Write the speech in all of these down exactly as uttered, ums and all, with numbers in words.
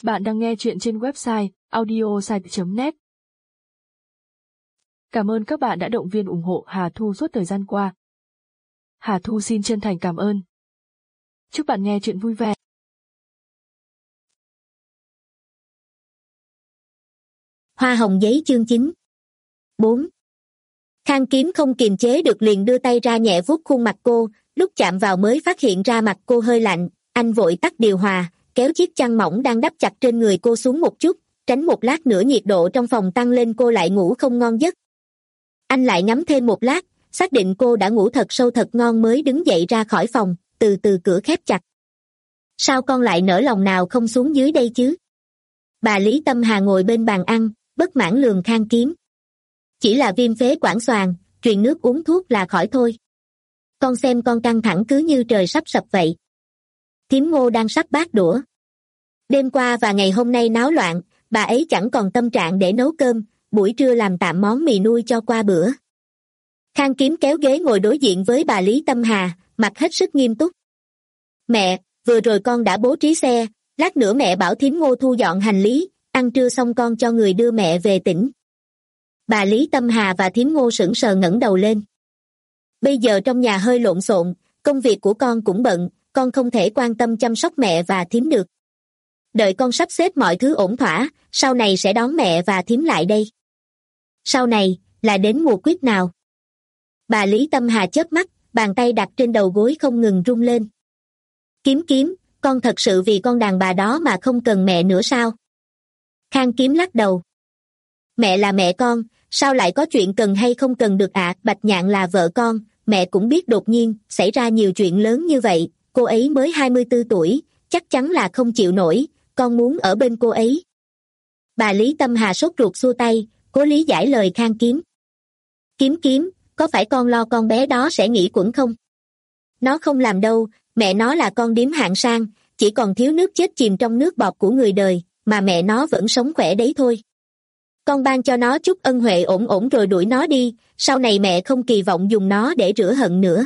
Bạn đang nghe chuyện trên website audiosite chấm net. Cảm ơn các bạn đã động viên ủng hộ Hà Thu suốt thời gian qua. Hà Thu xin chân thành cảm ơn. Chúc bạn nghe chuyện vui vẻ. Hoa hồng giấy chương chín. bốn. Khang Kiếm không kiềm chế được liền đưa tay ra nhẹ vuốt khuôn mặt cô, lúc chạm vào mới phát hiện ra mặt cô hơi lạnh, anh vội tắt điều hòa, kéo chiếc chăn mỏng đang đắp chặt trên người cô xuống một chút, tránh một lát nữa nhiệt độ trong phòng tăng lên cô lại ngủ không ngon giấc. Anh lại ngắm thêm một lát, xác định cô đã ngủ thật sâu thật ngon mới đứng dậy ra khỏi phòng, từ từ cửa khép chặt. Sao con lại nỡ lòng nào không xuống dưới đây chứ? Bà Lý Tâm Hà ngồi bên bàn ăn, bất mãn lườm Khang Kiếm. Chỉ là viêm phế quản xoàn, truyền nước uống thuốc là khỏi thôi. Con xem con căng thẳng cứ như trời sắp sập vậy. Thím Ngô đang sắp bát đũa. Đêm qua và ngày hôm nay náo loạn, bà ấy chẳng còn tâm trạng để nấu cơm, buổi trưa làm tạm món mì nuôi cho qua bữa. Khang Kiếm kéo ghế ngồi đối diện với bà Lý Tâm Hà, mặt hết sức nghiêm túc. Mẹ, vừa rồi con đã bố trí xe, lát nữa mẹ bảo thím Ngô thu dọn hành lý, ăn trưa xong con cho người đưa mẹ về tỉnh. Bà Lý Tâm Hà và thím Ngô sững sờ ngẩng đầu lên. Bây giờ trong nhà hơi lộn xộn, công việc của con cũng bận, con không thể quan tâm chăm sóc mẹ và thím được. Đợi con sắp xếp mọi thứ ổn thỏa, sau này sẽ đón mẹ và thím lại đây. Sau này, là đến mùa quýt nào? Bà Lý Tâm Hà chớp mắt, bàn tay đặt trên đầu gối không ngừng rung lên. Kiếm Kiếm, con thật sự vì con đàn bà đó mà không cần mẹ nữa sao? Khang Kiếm lắc đầu. Mẹ là mẹ con, sao lại có chuyện cần hay không cần được ạ? À? Bạch Nhạn là vợ con, mẹ cũng biết đột nhiên xảy ra nhiều chuyện lớn như vậy, cô ấy mới hai mươi tư tuổi, chắc chắn là không chịu nổi, con muốn ở bên cô ấy. Bà Lý Tâm Hà sốt ruột xua tay, cố lý giải lời Khang Kiếm. Kiếm Kiếm, có phải con lo con bé đó sẽ nghỉ quẩn không? Nó không làm đâu, mẹ nó là con điếm hạng sang, chỉ còn thiếu nước chết chìm trong nước bọt của người đời, mà mẹ nó vẫn sống khỏe đấy thôi. Con ban cho nó chút ân huệ ổn ổn rồi đuổi nó đi, sau này mẹ không kỳ vọng dùng nó để rửa hận nữa.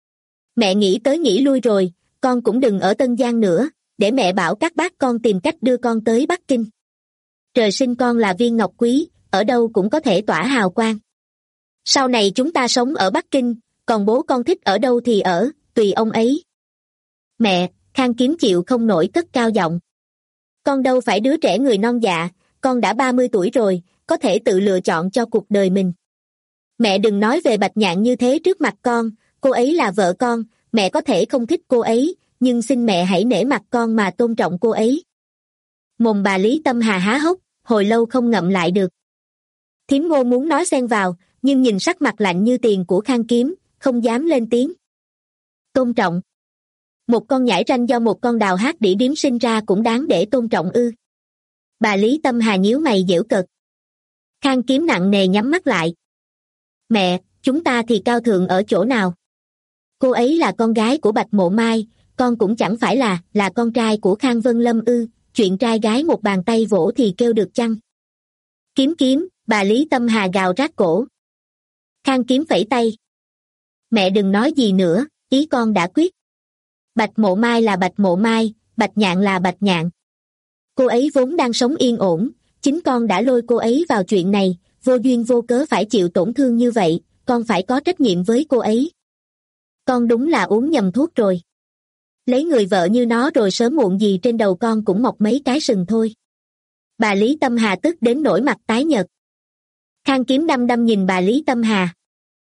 Mẹ nghĩ tới nghĩ lui rồi, con cũng đừng ở Tân Giang nữa, để mẹ bảo các bác con tìm cách đưa con tới Bắc Kinh. Trời sinh con là viên ngọc quý, ở đâu cũng có thể tỏa hào quang. Sau này chúng ta sống ở Bắc Kinh, còn bố con thích ở đâu thì ở, tùy ông ấy. Mẹ, Khang Kiếm chịu không nổi cất cao giọng. Con đâu phải đứa trẻ người non dạ, con đã ba mươi tuổi rồi, có thể tự lựa chọn cho cuộc đời mình. Mẹ đừng nói về Bạch Nhạn như thế trước mặt con, cô ấy là vợ con, mẹ có thể không thích cô ấy, nhưng xin mẹ hãy nể mặt con mà tôn trọng cô ấy. Mồm bà Lý Tâm Hà há hốc, hồi lâu không ngậm lại được. Thím Ngô muốn nói xen vào, nhưng nhìn sắc mặt lạnh như tiền của Khang Kiếm, không dám lên tiếng. Tôn trọng. Một con nhãi ranh do một con đào hát đĩ điếm sinh ra cũng đáng để tôn trọng ư? Bà Lý Tâm Hà nhíu mày giễu cợt. Khang Kiếm nặng nề nhắm mắt lại. Mẹ, chúng ta thì cao thượng ở chỗ nào? Cô ấy là con gái của Bạch Mộ Mai, con cũng chẳng phải là, là con trai của Khang Vân Lâm ư, chuyện trai gái một bàn tay vỗ thì kêu được chăng? Kiếm Kiếm, bà Lý Tâm Hà gào rát cổ. Khang Kiếm phẩy tay. Mẹ đừng nói gì nữa, ý con đã quyết. Bạch Mộ Mai là Bạch Mộ Mai, Bạch Nhạn là Bạch Nhạn. Cô ấy vốn đang sống yên ổn, chính con đã lôi cô ấy vào chuyện này, vô duyên vô cớ phải chịu tổn thương như vậy, con phải có trách nhiệm với cô ấy. Con đúng là uống nhầm thuốc rồi. Lấy người vợ như nó rồi sớm muộn gì trên đầu con cũng mọc mấy cái sừng thôi. Bà Lý Tâm Hà tức đến nổi mặt tái nhợt. Khang Kiếm đăm đăm nhìn bà Lý Tâm Hà.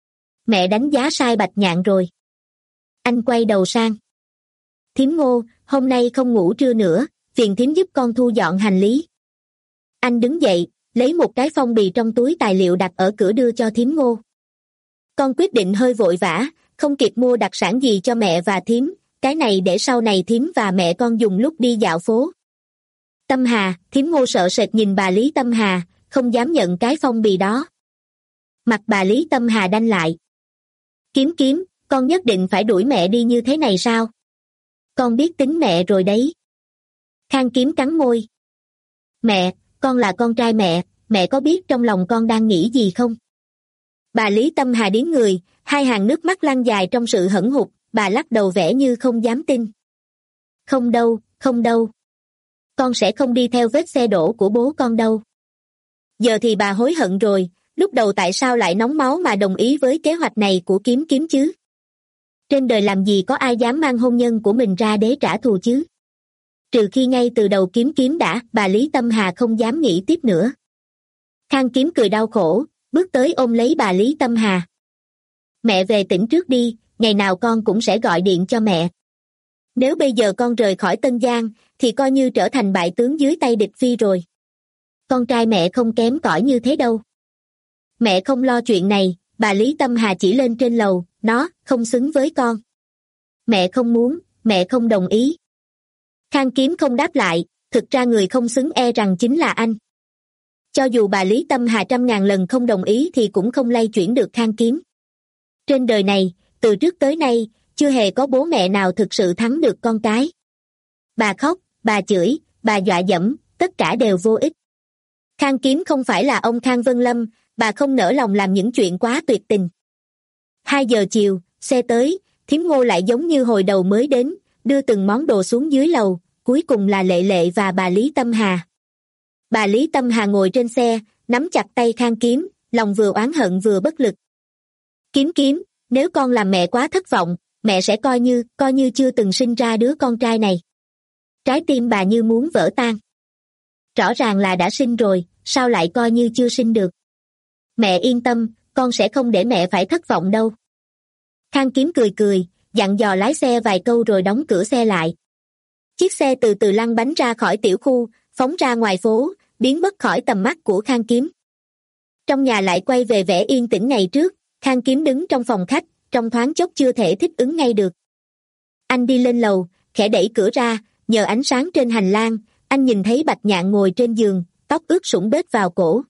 Mẹ đánh giá sai Bạch Nhạn rồi. Anh quay đầu sang. Thím Ngô, hôm nay không ngủ trưa nữa, phiền thím giúp con thu dọn hành lý. Anh đứng dậy, lấy một cái phong bì trong túi tài liệu đặt ở cửa đưa cho thím Ngô. Con quyết định hơi vội vã, không kịp mua đặc sản gì cho mẹ và thím, cái này để sau này thím và mẹ con dùng lúc đi dạo phố. Tâm Hà, thím Ngô sợ sệt nhìn bà Lý Tâm Hà, không dám nhận cái phong bì đó. Mặt bà Lý Tâm Hà đanh lại. Kiếm Kiếm, con nhất định phải đuổi mẹ đi như thế này sao? Con biết tính mẹ rồi đấy. Khang Kiếm cắn môi. Mẹ, con là con trai mẹ, mẹ có biết trong lòng con đang nghĩ gì không? Bà Lý Tâm Hà điếng người, hai hàng nước mắt lăn dài trong sự hẫn hụt, bà lắc đầu vẻ như không dám tin. Không đâu, không đâu. Con sẽ không đi theo vết xe đổ của bố con đâu. Giờ thì bà hối hận rồi, lúc đầu tại sao lại nóng máu mà đồng ý với kế hoạch này của Kiếm Kiếm chứ? Trên đời làm gì có ai dám mang hôn nhân của mình ra để trả thù chứ? Trừ khi ngay từ đầu Kiếm Kiếm đã, bà Lý Tâm Hà không dám nghĩ tiếp nữa. Khang Kiếm cười đau khổ, bước tới ôm lấy bà Lý Tâm Hà. Mẹ về tỉnh trước đi, ngày nào con cũng sẽ gọi điện cho mẹ. Nếu bây giờ con rời khỏi Tân Giang, thì coi như trở thành bại tướng dưới tay địch phi rồi. Con trai mẹ không kém cỏi như thế đâu. Mẹ không lo chuyện này, bà Lý Tâm Hà chỉ lên trên lầu, nó không xứng với con. Mẹ không muốn, mẹ không đồng ý. Khang Kiếm không đáp lại, thực ra người không xứng e rằng chính là anh. Cho dù bà Lý Tâm Hà trăm ngàn lần không đồng ý thì cũng không lay chuyển được Khang Kiếm. Trên đời này, từ trước tới nay, chưa hề có bố mẹ nào thực sự thắng được con cái. Bà khóc, bà chửi, bà dọa dẫm, tất cả đều vô ích. Khang Kiếm không phải là ông Khang Vân Lâm, bà không nỡ lòng làm những chuyện quá tuyệt tình. Hai giờ chiều, xe tới, thím Ngô lại giống như hồi đầu mới đến, đưa từng món đồ xuống dưới lầu, cuối cùng là Lệ Lệ và bà Lý Tâm Hà. Bà Lý Tâm Hà ngồi trên xe, nắm chặt tay Khang Kiếm, lòng vừa oán hận vừa bất lực. Kiếm Kiếm, nếu con làm mẹ quá thất vọng, mẹ sẽ coi như, coi như chưa từng sinh ra đứa con trai này. Trái tim bà như muốn vỡ tan. Rõ ràng là đã sinh rồi, sao lại coi như chưa sinh được? Mẹ yên tâm, con sẽ không để mẹ phải thất vọng đâu. Khang Kiếm cười cười, dặn dò lái xe vài câu rồi đóng cửa xe lại. Chiếc xe từ từ lăn bánh ra khỏi tiểu khu, phóng ra ngoài phố, biến mất khỏi tầm mắt của Khang Kiếm. Trong nhà lại quay về vẻ yên tĩnh ngày trước, Khang Kiếm đứng trong phòng khách, trong thoáng chốc chưa thể thích ứng ngay được. Anh đi lên lầu, khẽ đẩy cửa ra, nhờ ánh sáng trên hành lang, anh nhìn thấy Bạch Nhạn ngồi trên giường, tóc ướt sũng bết vào cổ.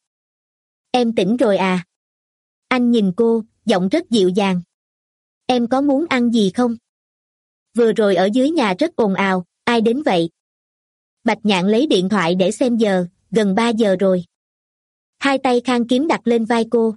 Em tỉnh rồi à? Anh nhìn cô, giọng rất dịu dàng. Em có muốn ăn gì không? Vừa rồi ở dưới nhà rất ồn ào, ai đến vậy? Bạch Nhạn lấy điện thoại để xem giờ, gần ba giờ rồi. Hai tay Khang Kiếm đặt lên vai cô.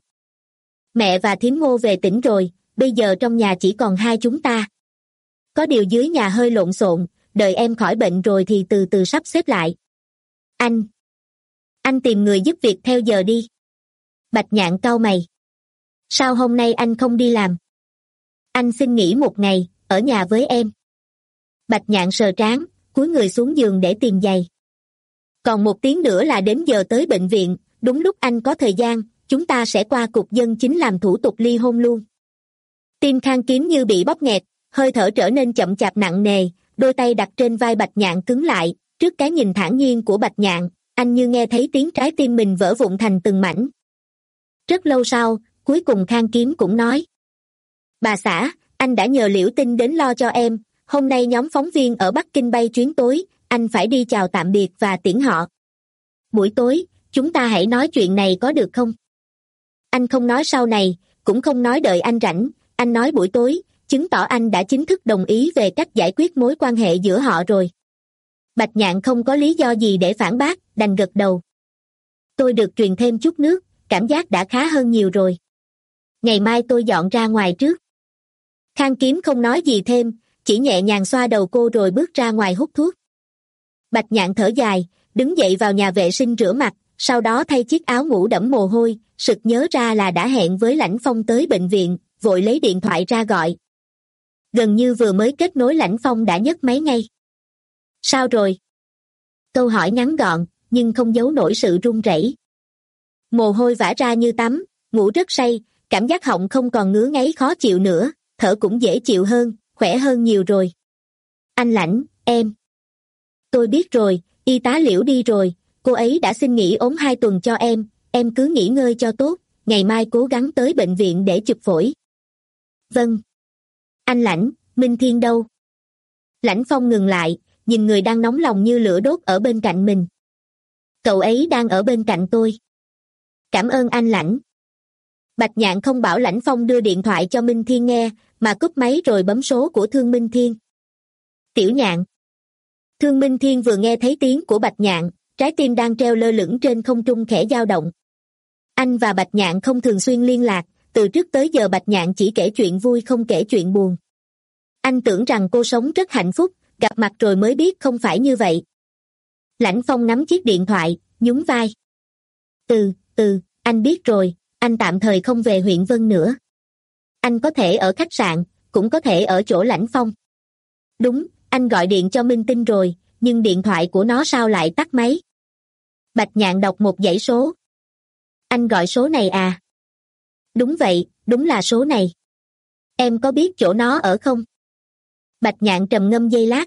Mẹ và thím Ngô về tỉnh rồi, bây giờ trong nhà chỉ còn hai chúng ta. Có điều dưới nhà hơi lộn xộn, đợi em khỏi bệnh rồi thì từ từ sắp xếp lại. Anh. Anh tìm người giúp việc theo giờ đi. Bạch Nhạn cau mày. Sao hôm nay anh không đi làm? Anh xin nghỉ một ngày, ở nhà với em. Bạch Nhạn sờ trán, cúi người xuống giường để tìm giày. Còn một tiếng nữa là đến giờ tới bệnh viện, đúng lúc anh có thời gian, chúng ta sẽ qua cục dân chính làm thủ tục ly hôn luôn. Tim Khang Kiếm như bị bóp nghẹt, hơi thở trở nên chậm chạp nặng nề, đôi tay đặt trên vai Bạch Nhạn cứng lại, trước cái nhìn thản nhiên của Bạch Nhạn, anh như nghe thấy tiếng trái tim mình vỡ vụn thành từng mảnh. Rất lâu sau, cuối cùng Khang Kiếm cũng nói. Bà xã, anh đã nhờ Liễu Tinh đến lo cho em, hôm nay nhóm phóng viên ở Bắc Kinh bay chuyến tối, anh phải đi chào tạm biệt và tiễn họ. Buổi tối, chúng ta hãy nói chuyện này có được không? Anh không nói sau này, cũng không nói đợi anh rảnh, anh nói buổi tối, chứng tỏ anh đã chính thức đồng ý về cách giải quyết mối quan hệ giữa họ rồi. Bạch Nhạn không có lý do gì để phản bác, đành gật đầu. Tôi được truyền thêm chút nước, cảm giác đã khá hơn nhiều rồi. Ngày mai tôi dọn ra ngoài trước. Khang Kiếm không nói gì thêm, chỉ nhẹ nhàng xoa đầu cô rồi bước ra ngoài hút thuốc. Bạch Nhạn thở dài, đứng dậy vào nhà vệ sinh rửa mặt, sau đó thay chiếc áo ngủ đẫm mồ hôi, sực nhớ ra là đã hẹn với Lãnh Phong tới bệnh viện, vội lấy điện thoại ra gọi. Gần như vừa mới kết nối Lãnh Phong đã nhấc máy ngay. Sao rồi? Câu hỏi ngắn gọn, nhưng không giấu nổi sự run rẩy. Mồ hôi vã ra như tắm, ngủ rất say, cảm giác họng không còn ngứa ngáy khó chịu nữa, thở cũng dễ chịu hơn, khỏe hơn nhiều rồi. Anh Lãnh, em. Tôi biết rồi, y tá Liễu đi rồi, cô ấy đã xin nghỉ ốm hai tuần cho em, em cứ nghỉ ngơi cho tốt, ngày mai cố gắng tới bệnh viện để chụp phổi. Vâng. Anh Lãnh, Minh Thiên đâu? Lãnh Phong ngừng lại, nhìn người đang nóng lòng như lửa đốt ở bên cạnh mình. Cậu ấy đang ở bên cạnh tôi. Cảm ơn anh Lãnh. Bạch Nhạn không bảo Lãnh Phong đưa điện thoại cho Minh Thiên nghe, mà cúp máy rồi bấm số của Thương Minh Thiên. Tiểu Nhạn. Thương Minh Thiên vừa nghe thấy tiếng của Bạch Nhạn, trái tim đang treo lơ lửng trên không trung khẽ dao động. Anh và Bạch Nhạn không thường xuyên liên lạc, từ trước tới giờ Bạch Nhạn chỉ kể chuyện vui không kể chuyện buồn. Anh tưởng rằng cô sống rất hạnh phúc, gặp mặt rồi mới biết không phải như vậy. Lãnh Phong nắm chiếc điện thoại, nhún vai. Ừ, ừ, anh biết rồi, anh tạm thời không về huyện Vân nữa. Anh có thể ở khách sạn, cũng có thể ở chỗ Lãnh Phong. Đúng, anh gọi điện cho Minh Tinh rồi, nhưng điện thoại của nó sao lại tắt máy? Bạch Nhạn đọc một dãy số. Anh gọi số này à? Đúng vậy, đúng là số này. Em có biết chỗ nó ở không? Bạch Nhạn trầm ngâm giây lát.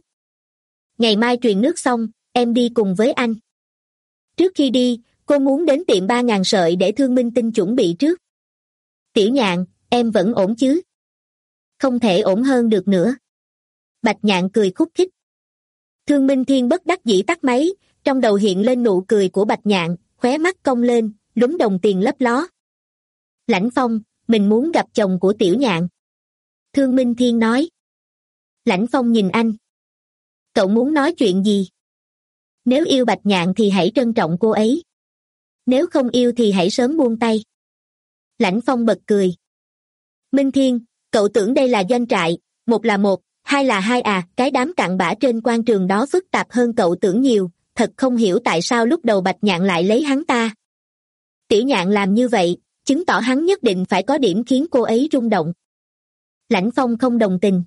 Ngày mai truyền nước xong, em đi cùng với anh. Trước khi đi, cô muốn đến tiệm ba ngàn sợi để Thương Minh Tinh chuẩn bị trước. Tiểu Nhạn, em vẫn ổn chứ? Không thể ổn hơn được nữa. Bạch Nhạn cười khúc khích. Thương Minh Thiên bất đắc dĩ tắt máy, trong đầu hiện lên nụ cười của Bạch Nhạn, khóe mắt cong lên, lúm đồng tiền lấp ló. Lãnh Phong, mình muốn gặp chồng của Tiểu Nhạn. Thương Minh Thiên nói. Lãnh Phong nhìn anh. Cậu muốn nói chuyện gì? Nếu yêu Bạch Nhạn thì hãy trân trọng cô ấy. Nếu không yêu thì hãy sớm buông tay. Lãnh Phong bật cười. Minh Thiên, cậu tưởng đây là doanh trại, một là một, hai là hai à, cái đám cặn bã trên quan trường đó phức tạp hơn cậu tưởng nhiều, thật không hiểu tại sao lúc đầu Bạch Nhạn lại lấy hắn ta. Tiểu Nhạn làm như vậy, chứng tỏ hắn nhất định phải có điểm khiến cô ấy rung động. Lãnh Phong không đồng tình.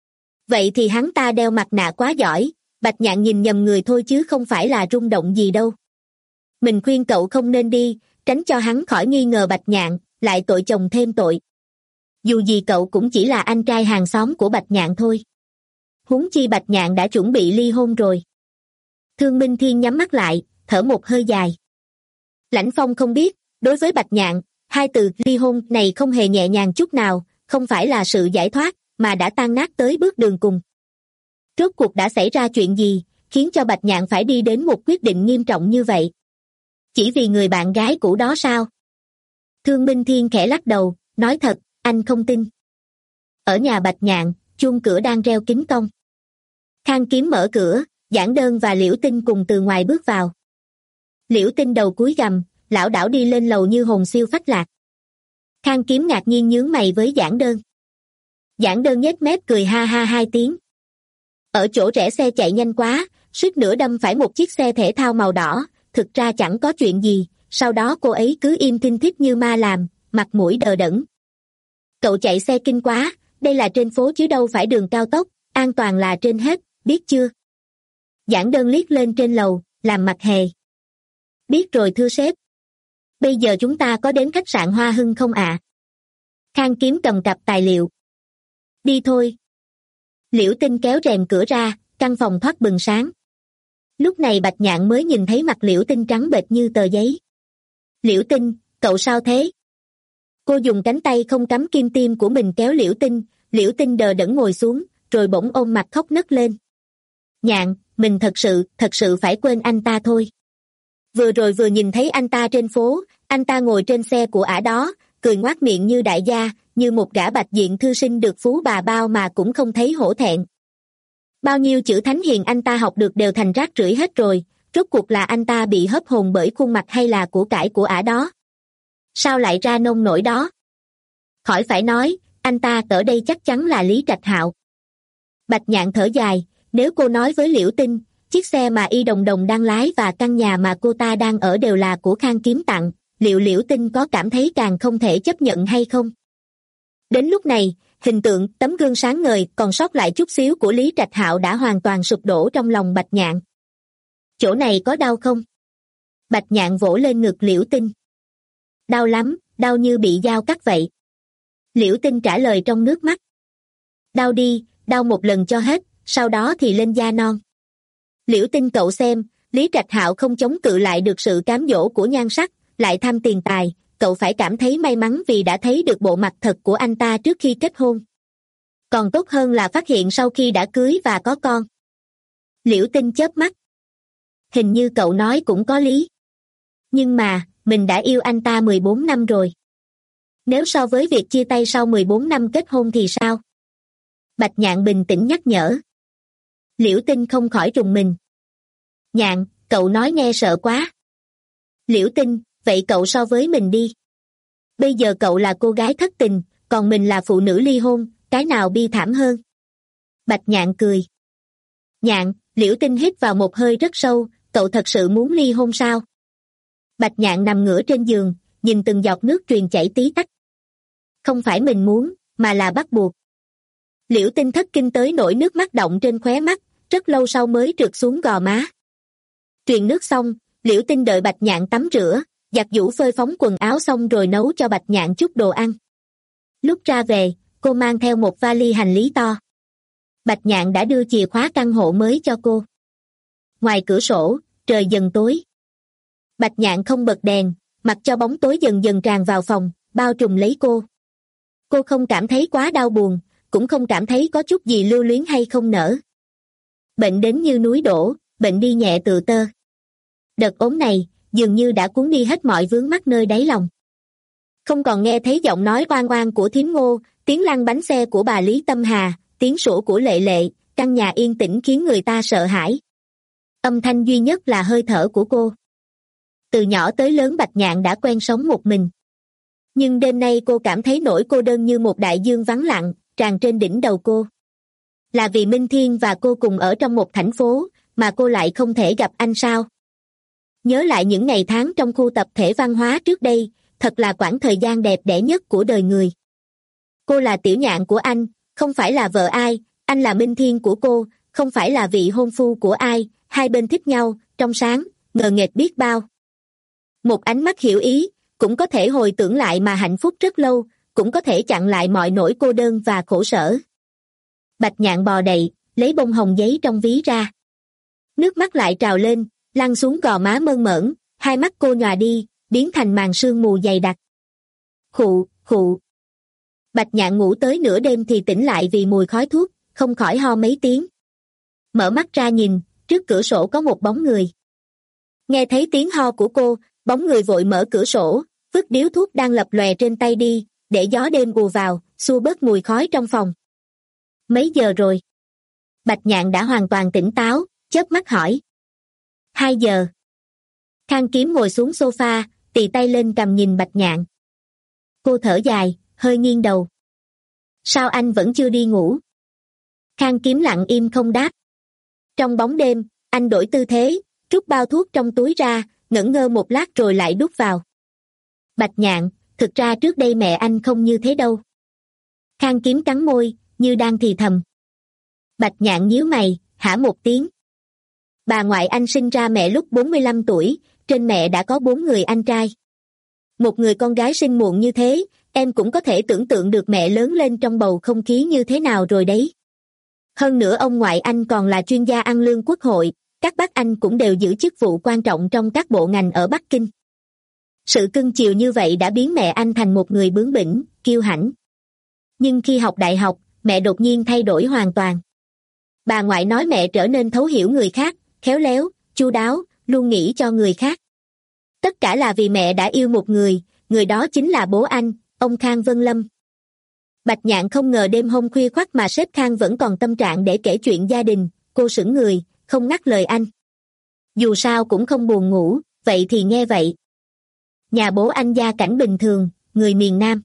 Vậy thì hắn ta đeo mặt nạ quá giỏi, Bạch Nhạn nhìn nhầm người thôi chứ không phải là rung động gì đâu. Mình khuyên cậu không nên đi, tránh cho hắn khỏi nghi ngờ Bạch Nhạn, lại tội chồng thêm tội. Dù gì cậu cũng chỉ là anh trai hàng xóm của Bạch Nhạn thôi. Huống chi Bạch Nhạn đã chuẩn bị ly hôn rồi. Thương Minh Thiên nhắm mắt lại, thở một hơi dài. Lãnh Phong không biết, đối với Bạch Nhạn, hai từ ly hôn này không hề nhẹ nhàng chút nào, không phải là sự giải thoát, mà đã tan nát tới bước đường cùng. Rốt cuộc đã xảy ra chuyện gì, khiến cho Bạch Nhạn phải đi đến một quyết định nghiêm trọng như vậy? Chỉ vì người bạn gái cũ đó sao? Thương Minh Thiên khẽ lắc đầu, nói thật, anh không tin. Ở nhà Bạch Nhạn, chuông cửa đang reo kín cong. Khang Kiếm mở cửa, Giản Đơn và Liễu Tinh cùng từ ngoài bước vào. Liễu Tinh đầu cúi gằm, lảo đảo đi lên lầu như hồn siêu phách lạc. Khang Kiếm ngạc nhiên nhướng mày với Giản Đơn. Giản Đơn nhếch mép cười ha ha hai tiếng. Ở chỗ rẽ xe chạy nhanh quá, suýt nữa đâm phải một chiếc xe thể thao màu đỏ, thực ra chẳng có chuyện gì, sau đó cô ấy cứ im thinh thích như ma làm, mặt mũi đờ đẫn. Cậu chạy xe kinh quá, đây là trên phố chứ đâu phải đường cao tốc, an toàn là trên hết, biết chưa? Giản Đơn liếc lên trên lầu, làm mặt hề. Biết rồi thưa sếp. Bây giờ chúng ta có đến khách sạn Hoa Hưng không ạ? À? Khang Kiếm cầm cặp tài liệu. Đi thôi. Liễu Tinh kéo rèm cửa ra, căn phòng thoát bừng sáng. Lúc này Bạch Nhạn mới nhìn thấy mặt Liễu Tinh trắng bệch như tờ giấy. Liễu Tinh, cậu sao thế? Cô dùng cánh tay không cắm kim tiêm của mình kéo Liễu Tinh, Liễu Tinh đờ đẫn ngồi xuống, rồi bỗng ôm mặt khóc nấc lên. Nhạn, mình thật sự, thật sự phải quên anh ta thôi. Vừa rồi vừa nhìn thấy anh ta trên phố, anh ta ngồi trên xe của ả đó, cười ngoác miệng như đại gia, như một gã bạch diện thư sinh được phú bà bao mà cũng không thấy hổ thẹn. Bao nhiêu chữ thánh hiền anh ta học được đều thành rác rưởi hết rồi, rốt cuộc là anh ta bị hớp hồn bởi khuôn mặt hay là của cải của ả đó? Sao lại ra nông nổi đó? Khỏi phải nói, anh ta ở đây chắc chắn là Lý Trạch Hạo. Bạch Nhạn thở dài, nếu cô nói với Liễu Tinh, chiếc xe mà Y Đồng Đồng đang lái và căn nhà mà cô ta đang ở đều là của Khang Kiếm tặng, liệu Liễu Tinh có cảm thấy càng không thể chấp nhận hay không? Đến lúc này, hình tượng tấm gương sáng ngời còn sót lại chút xíu của Lý Trạch Hạo đã hoàn toàn sụp đổ trong lòng Bạch Nhạn. Chỗ này có đau không? Bạch Nhạn vỗ lên ngực Liễu Tinh. Đau lắm, đau như bị dao cắt vậy. Liễu Tinh trả lời trong nước mắt. Đau đi, đau một lần cho hết, sau đó thì lên da non. Liễu Tinh cậu xem, Lý Trạch Hạo không chống cự lại được sự cám dỗ của nhan sắc, lại tham tiền tài, cậu phải cảm thấy may mắn vì đã thấy được bộ mặt thật của anh ta trước khi kết hôn. Còn tốt hơn là phát hiện sau khi đã cưới và có con. Liễu Tinh chớp mắt. Hình như cậu nói cũng có lý. Nhưng mà, mình đã yêu anh ta mười bốn năm rồi. Nếu so với việc chia tay sau mười bốn năm kết hôn thì sao? Bạch Nhạn bình tĩnh nhắc nhở. Liễu Tinh không khỏi rùng mình. Nhạn, cậu nói nghe sợ quá. Liễu Tinh, vậy cậu so với mình đi. Bây giờ cậu là cô gái thất tình, còn mình là phụ nữ ly hôn, cái nào bi thảm hơn? Bạch Nhạn cười. Nhạn, Liễu Tinh hít vào một hơi rất sâu, cậu thật sự muốn ly hôn sao? Bạch Nhạn nằm ngửa trên giường, nhìn từng giọt nước truyền chảy tí tách. Không phải mình muốn, mà là bắt buộc. Liễu Tinh thất kinh tới nỗi nước mắt đọng trên khóe mắt, rất lâu sau mới trượt xuống gò má. Truyền nước xong, Liễu Tinh đợi Bạch Nhạn tắm rửa, giặt giũ phơi phóng quần áo xong rồi nấu cho Bạch Nhạn chút đồ ăn. Lúc ra về, cô mang theo một vali hành lý to. Bạch Nhạn đã đưa chìa khóa căn hộ mới cho cô. Ngoài cửa sổ, trời dần tối. Bạch Nhạn không bật đèn, mặc cho bóng tối dần dần tràn vào phòng, bao trùm lấy cô. Cô không cảm thấy quá đau buồn, cũng không cảm thấy có chút gì lưu luyến hay không nỡ. Bệnh đến như núi đổ, bệnh đi nhẹ tự tơ. Đợt ốm này, dường như đã cuốn đi hết mọi vướng mắc nơi đáy lòng. Không còn nghe thấy giọng nói oan oan của thím Ngô, tiếng lăn bánh xe của bà Lý Tâm Hà, tiếng sủa của Lệ Lệ, căn nhà yên tĩnh khiến người ta sợ hãi. Âm thanh duy nhất là hơi thở của cô. Từ nhỏ tới lớn Bạch Nhạn đã quen sống một mình. Nhưng đêm nay cô cảm thấy nỗi cô đơn như một đại dương vắng lặng, tràn trên đỉnh đầu cô. Là vì Minh Thiên và cô cùng ở trong một thành phố, mà cô lại không thể gặp anh sao? Nhớ lại những ngày tháng trong khu tập thể văn hóa trước đây, thật là quãng thời gian đẹp đẽ nhất của đời người. Cô là tiểu nhạn của anh, không phải là vợ ai, anh là Minh Thiên của cô, không phải là vị hôn phu của ai, hai bên thích nhau, trong sáng, ngờ nghệch biết bao. Một ánh mắt hiểu ý, cũng có thể hồi tưởng lại mà hạnh phúc rất lâu, cũng có thể chặn lại mọi nỗi cô đơn và khổ sở. Bạch Nhạn bò dậy, lấy bông hồng giấy trong ví ra. Nước mắt lại trào lên, lăn xuống gò má mơn mởn, hai mắt cô nhòa đi, biến thành màn sương mù dày đặc. Khụ, khụ. Bạch Nhạn ngủ tới nửa đêm thì tỉnh lại vì mùi khói thuốc, không khỏi ho mấy tiếng. Mở mắt ra nhìn, trước cửa sổ có một bóng người. Nghe thấy tiếng ho của cô, bóng người vội mở cửa sổ, vứt điếu thuốc đang lập lòe trên tay đi, để gió đêm ùa vào, xua bớt mùi khói trong phòng. Mấy giờ rồi? Bạch Nhạn đã hoàn toàn tỉnh táo, chớp mắt hỏi. Hai giờ. Khang Kiếm ngồi xuống sofa, tì tay lên cầm nhìn Bạch Nhạn. Cô thở dài, hơi nghiêng đầu. Sao anh vẫn chưa đi ngủ? Khang Kiếm lặng im không đáp. Trong bóng đêm, anh đổi tư thế, rút bao thuốc trong túi ra, ngẩn ngơ một lát rồi lại đút vào. Bạch Nhạn, thực ra trước đây mẹ anh không như thế đâu. Khang Kiếm cắn môi, như đang thì thầm. Bạch Nhạn nhíu mày, hả một tiếng. Bà ngoại anh sinh ra mẹ lúc bốn mươi lăm tuổi, trên mẹ đã có bốn người anh trai. Một người con gái sinh muộn như thế, em cũng có thể tưởng tượng được mẹ lớn lên trong bầu không khí như thế nào rồi đấy. Hơn nữa ông ngoại anh còn là chuyên gia ăn lương quốc hội, các bác anh cũng đều giữ chức vụ quan trọng trong các bộ ngành ở Bắc Kinh. Sự cưng chiều như vậy đã biến mẹ anh thành một người bướng bỉnh, kiêu hãnh. Nhưng khi học đại học, mẹ đột nhiên thay đổi hoàn toàn. Bà ngoại nói mẹ trở nên thấu hiểu người khác, khéo léo, chu đáo, luôn nghĩ cho người khác. Tất cả là vì mẹ đã yêu một người, người đó chính là bố anh, ông Khang Vân Lâm. Bạch Nhạn không ngờ đêm hôm khuya khoắt mà sếp Khang vẫn còn tâm trạng để kể chuyện gia đình, cô sững người, không ngắt lời anh. Dù sao cũng không buồn ngủ, vậy thì nghe vậy. Nhà bố anh gia cảnh bình thường, người miền Nam.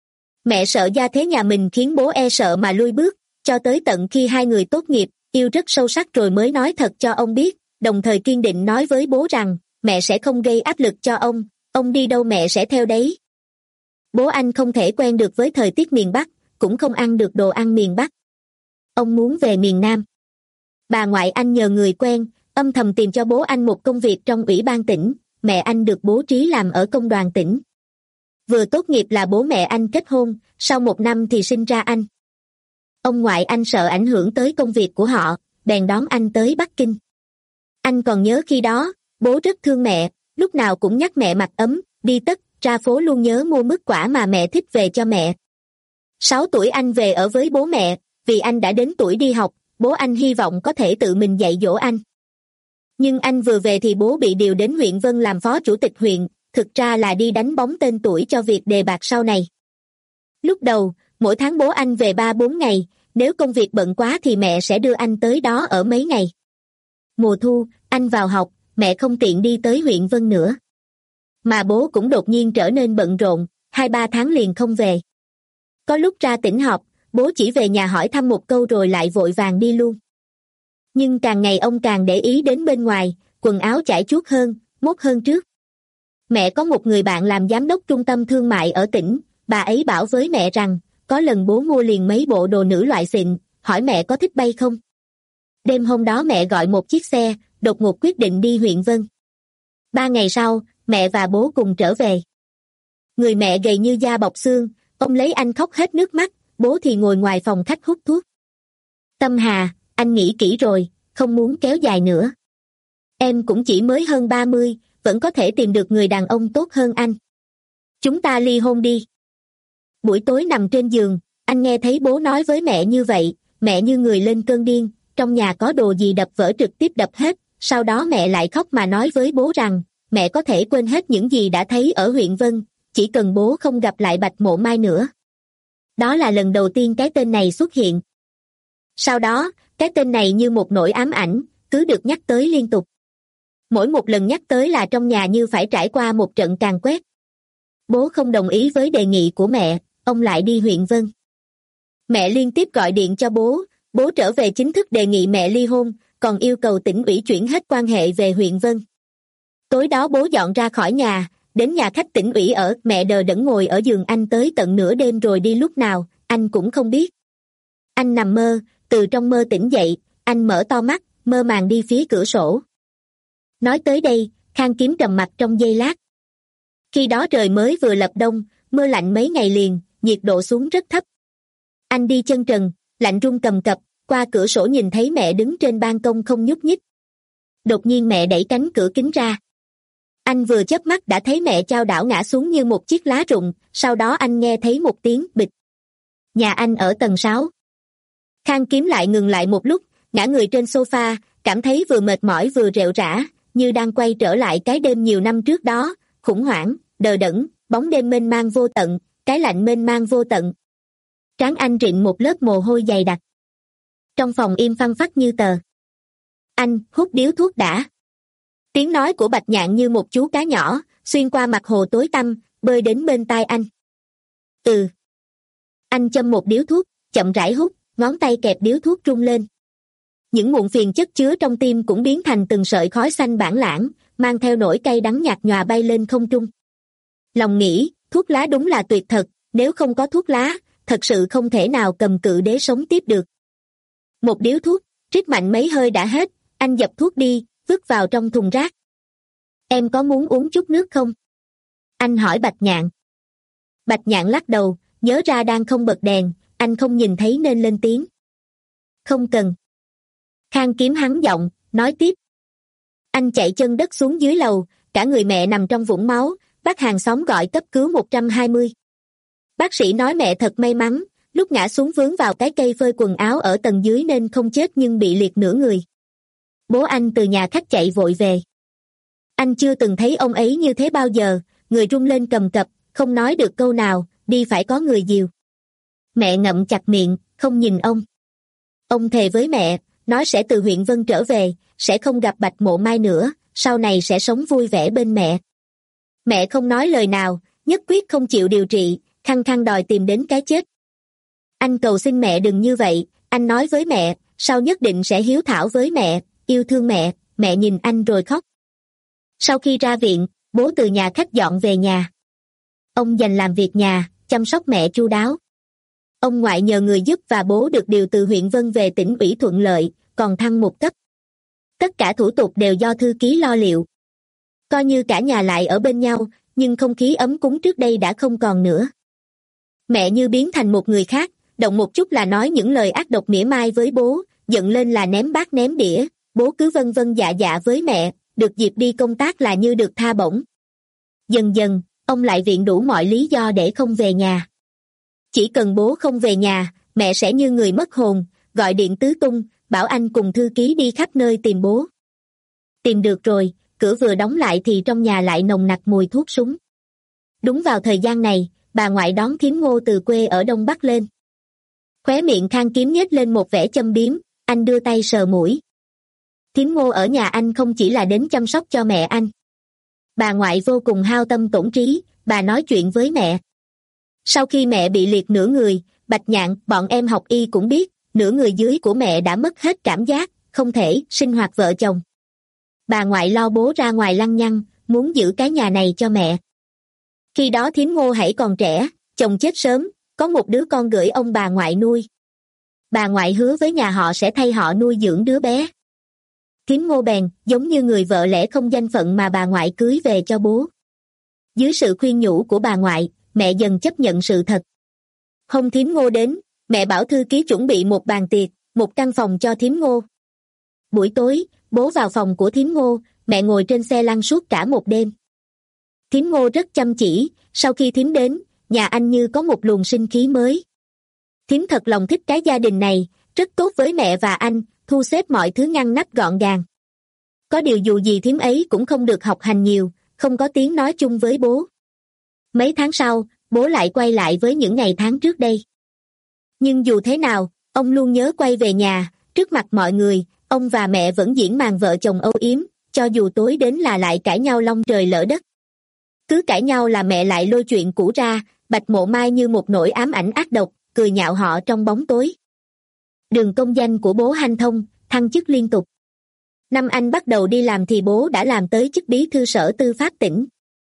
Mẹ sợ gia thế nhà mình khiến bố e sợ mà lui bước, cho tới tận khi hai người tốt nghiệp, yêu rất sâu sắc rồi mới nói thật cho ông biết, đồng thời kiên định nói với bố rằng, mẹ sẽ không gây áp lực cho ông, ông đi đâu mẹ sẽ theo đấy. Bố anh không thể quen được với thời tiết miền Bắc, cũng không ăn được đồ ăn miền Bắc. Ông muốn về miền Nam. Bà ngoại anh nhờ người quen, âm thầm tìm cho bố anh một công việc trong ủy ban tỉnh, mẹ anh được bố trí làm ở công đoàn tỉnh. Vừa tốt nghiệp là bố mẹ anh kết hôn, sau một năm thì sinh ra anh. Ông ngoại anh sợ ảnh hưởng tới công việc của họ, bèn đón anh tới Bắc Kinh. Anh còn nhớ khi đó, bố rất thương mẹ, lúc nào cũng nhắc mẹ mặc ấm, đi tất, ra phố luôn nhớ mua mứt quả mà mẹ thích về cho mẹ. Sáu tuổi anh về ở với bố mẹ, vì anh đã đến tuổi đi học, bố anh hy vọng có thể tự mình dạy dỗ anh. Nhưng anh vừa về thì bố bị điều đến huyện Vân làm phó chủ tịch huyện, thực ra là đi đánh bóng tên tuổi cho việc đề bạt sau này. Lúc đầu, mỗi tháng bố anh về ba bốn ngày, nếu công việc bận quá thì mẹ sẽ đưa anh tới đó ở mấy ngày. Mùa thu, anh vào học, mẹ không tiện đi tới huyện Vân nữa. Mà bố cũng đột nhiên trở nên bận rộn, hai ba tháng liền không về. Có lúc ra tỉnh họp, bố chỉ về nhà hỏi thăm một câu rồi lại vội vàng đi luôn. Nhưng càng ngày ông càng để ý đến bên ngoài, quần áo chải chuốt hơn, mốt hơn trước. Mẹ có một người bạn làm giám đốc trung tâm thương mại ở tỉnh, bà ấy bảo với mẹ rằng, có lần bố mua liền mấy bộ đồ nữ loại xịn, hỏi mẹ có thích bay không. Đêm hôm đó mẹ gọi một chiếc xe, đột ngột quyết định đi huyện Vân. Ba ngày sau, mẹ và bố cùng trở về. Người mẹ gầy như da bọc xương, ông lấy anh khóc hết nước mắt, bố thì ngồi ngoài phòng khách hút thuốc. Tâm Hà, anh nghĩ kỹ rồi, không muốn kéo dài nữa. Em cũng chỉ mới hơn ba mươi, vẫn có thể tìm được người đàn ông tốt hơn anh. Chúng ta ly hôn đi. Buổi tối nằm trên giường, anh nghe thấy bố nói với mẹ như vậy, mẹ như người lên cơn điên, trong nhà có đồ gì đập vỡ trực tiếp đập hết, sau đó mẹ lại khóc mà nói với bố rằng, mẹ có thể quên hết những gì đã thấy ở huyện Vân, chỉ cần bố không gặp lại Bạch Mộ Mai nữa. Đó là lần đầu tiên cái tên này xuất hiện. Sau đó, cái tên này như một nỗi ám ảnh, cứ được nhắc tới liên tục. Mỗi một lần nhắc tới là trong nhà như phải trải qua một trận càn quét. Bố không đồng ý với đề nghị của mẹ, ông lại đi huyện Vân. Mẹ liên tiếp gọi điện cho bố, bố trở về chính thức đề nghị mẹ ly hôn, còn yêu cầu tỉnh ủy chuyển hết quan hệ về huyện Vân. Tối đó bố dọn ra khỏi nhà, đến nhà khách tỉnh ủy ở, mẹ đờ đẫn ngồi ở giường anh tới tận nửa đêm rồi đi lúc nào, anh cũng không biết. Anh nằm mơ, từ trong mơ tỉnh dậy, anh mở to mắt, mơ màng đi phía cửa sổ. Nói tới đây, Khang Kiếm trầm mặt trong giây lát. Khi đó trời mới vừa lập đông, mưa lạnh mấy ngày liền, nhiệt độ xuống rất thấp. Anh đi chân trần, lạnh run cầm cập, qua cửa sổ nhìn thấy mẹ đứng trên ban công không nhúc nhích. Đột nhiên mẹ đẩy cánh cửa kính ra. Anh vừa chớp mắt đã thấy mẹ chao đảo ngã xuống như một chiếc lá rụng, sau đó anh nghe thấy một tiếng bịch. Nhà anh ở tầng sáu. Khang Kiếm lại ngừng lại một lúc, ngã người trên sofa, cảm thấy vừa mệt mỏi vừa rệu rã, như đang quay trở lại cái đêm nhiều năm trước đó, khủng hoảng, đờ đẫn, bóng đêm mênh mang vô tận, cái lạnh mênh mang vô tận. Trán anh rịn một lớp mồ hôi dày đặc. Trong phòng im phăng phắc như tờ. Anh, hút điếu thuốc đã. Tiếng nói của Bạch Nhạn như một chú cá nhỏ, xuyên qua mặt hồ tối tăm, bơi đến bên tai anh. Ừ. Anh châm một điếu thuốc, chậm rãi hút, ngón tay kẹp điếu thuốc rung lên. Những muộn phiền chất chứa trong tim cũng biến thành từng sợi khói xanh bản lãng, mang theo nỗi cay đắng nhạt nhòa bay lên không trung. Lòng nghĩ, thuốc lá đúng là tuyệt thật, nếu không có thuốc lá, thật sự không thể nào cầm cự đế sống tiếp được. Một điếu thuốc, rít mạnh mấy hơi đã hết, anh dập thuốc đi, vứt vào trong thùng rác. Em có muốn uống chút nước không? Anh hỏi Bạch Nhạn. Bạch Nhạn lắc đầu, nhớ ra đang không bật đèn, anh không nhìn thấy nên lên tiếng. Không cần. Khang Kiếm hắn giọng, nói tiếp. Anh chạy chân đất xuống dưới lầu, cả người mẹ nằm trong vũng máu, bác hàng xóm gọi cấp cứu một trăm hai mươi. Bác sĩ nói mẹ thật may mắn, lúc ngã xuống vướng vào cái cây phơi quần áo ở tầng dưới nên không chết nhưng bị liệt nửa người. Bố anh từ nhà khách chạy vội về. Anh chưa từng thấy ông ấy như thế bao giờ, người run lên cầm cập, không nói được câu nào, đi phải có người dìu. Mẹ ngậm chặt miệng, không nhìn ông. Ông thề với mẹ, nói sẽ từ huyện Vân trở về, sẽ không gặp Bạch Mộ Mai nữa, sau này sẽ sống vui vẻ bên mẹ. Mẹ không nói lời nào, nhất quyết không chịu điều trị, khăng khăng đòi tìm đến cái chết. Anh cầu xin mẹ đừng như vậy, anh nói với mẹ, sau nhất định sẽ hiếu thảo với mẹ, yêu thương mẹ, mẹ nhìn anh rồi khóc. Sau khi ra viện, bố từ nhà khách dọn về nhà. Ông dành làm việc nhà, chăm sóc mẹ chu đáo. Ông ngoại nhờ người giúp và bố được điều từ huyện Vân về tỉnh ủy thuận lợi, còn thăng một cấp. Tất cả thủ tục đều do thư ký lo liệu. Coi như cả nhà lại ở bên nhau, nhưng không khí ấm cúng trước đây đã không còn nữa. Mẹ như biến thành một người khác, động một chút là nói những lời ác độc mỉa mai với bố, giận lên là ném bát ném đĩa, bố cứ vân vân dạ dạ với mẹ, được dịp đi công tác là như được tha bổng. Dần dần, ông lại viện đủ mọi lý do để không về nhà. Chỉ cần bố không về nhà, mẹ sẽ như người mất hồn, gọi điện tứ tung, bảo anh cùng thư ký đi khắp nơi tìm bố. Tìm được rồi, cửa vừa đóng lại thì trong nhà lại nồng nặc mùi thuốc súng. Đúng vào thời gian này, bà ngoại đón thím Ngô từ quê ở Đông Bắc lên. Khóe miệng Khang Kiếm nhếch lên một vẻ châm biếm, anh đưa tay sờ mũi. Thím Ngô ở nhà anh không chỉ là đến chăm sóc cho mẹ anh. Bà ngoại vô cùng hao tâm tổn trí, bà nói chuyện với mẹ. Sau khi mẹ bị liệt nửa người, Bạch Nhạn, bọn em học y cũng biết, nửa người dưới của mẹ đã mất hết cảm giác, không thể sinh hoạt vợ chồng. Bà ngoại lo bố ra ngoài lăng nhăng, muốn giữ cái nhà này cho mẹ. Khi đó thím Ngô hãy còn trẻ, chồng chết sớm, có một đứa con gửi ông bà ngoại nuôi. Bà ngoại hứa với nhà họ sẽ thay họ nuôi dưỡng đứa bé. Thím Ngô bèn, giống như người vợ lẽ không danh phận mà bà ngoại cưới về cho bố. Dưới sự khuyên nhủ của bà ngoại, mẹ dần chấp nhận sự thật. Hôm thím Ngô đến, mẹ bảo thư ký chuẩn bị một bàn tiệc, một căn phòng cho thím Ngô. Buổi tối, bố vào phòng của thím Ngô, mẹ ngồi trên xe lăn suốt cả một đêm. Thím Ngô rất chăm chỉ, sau khi thím đến, nhà anh như có một luồng sinh khí mới. Thím thật lòng thích cái gia đình này, rất tốt với mẹ và anh, thu xếp mọi thứ ngăn nắp gọn gàng. Có điều dù gì thím ấy cũng không được học hành nhiều, không có tiếng nói chung với bố. Mấy tháng sau, bố lại quay lại với những ngày tháng trước đây. Nhưng dù thế nào, ông luôn nhớ quay về nhà, trước mặt mọi người, ông và mẹ vẫn diễn màn vợ chồng âu yếm, cho dù tối đến là lại cãi nhau long trời lỡ đất. Cứ cãi nhau là mẹ lại lôi chuyện cũ ra, Bạch Mộ Mai như một nỗi ám ảnh ác độc, cười nhạo họ trong bóng tối. Đường công danh của bố hanh thông, thăng chức liên tục. Năm anh bắt đầu đi làm thì bố đã làm tới chức bí thư sở tư pháp tỉnh.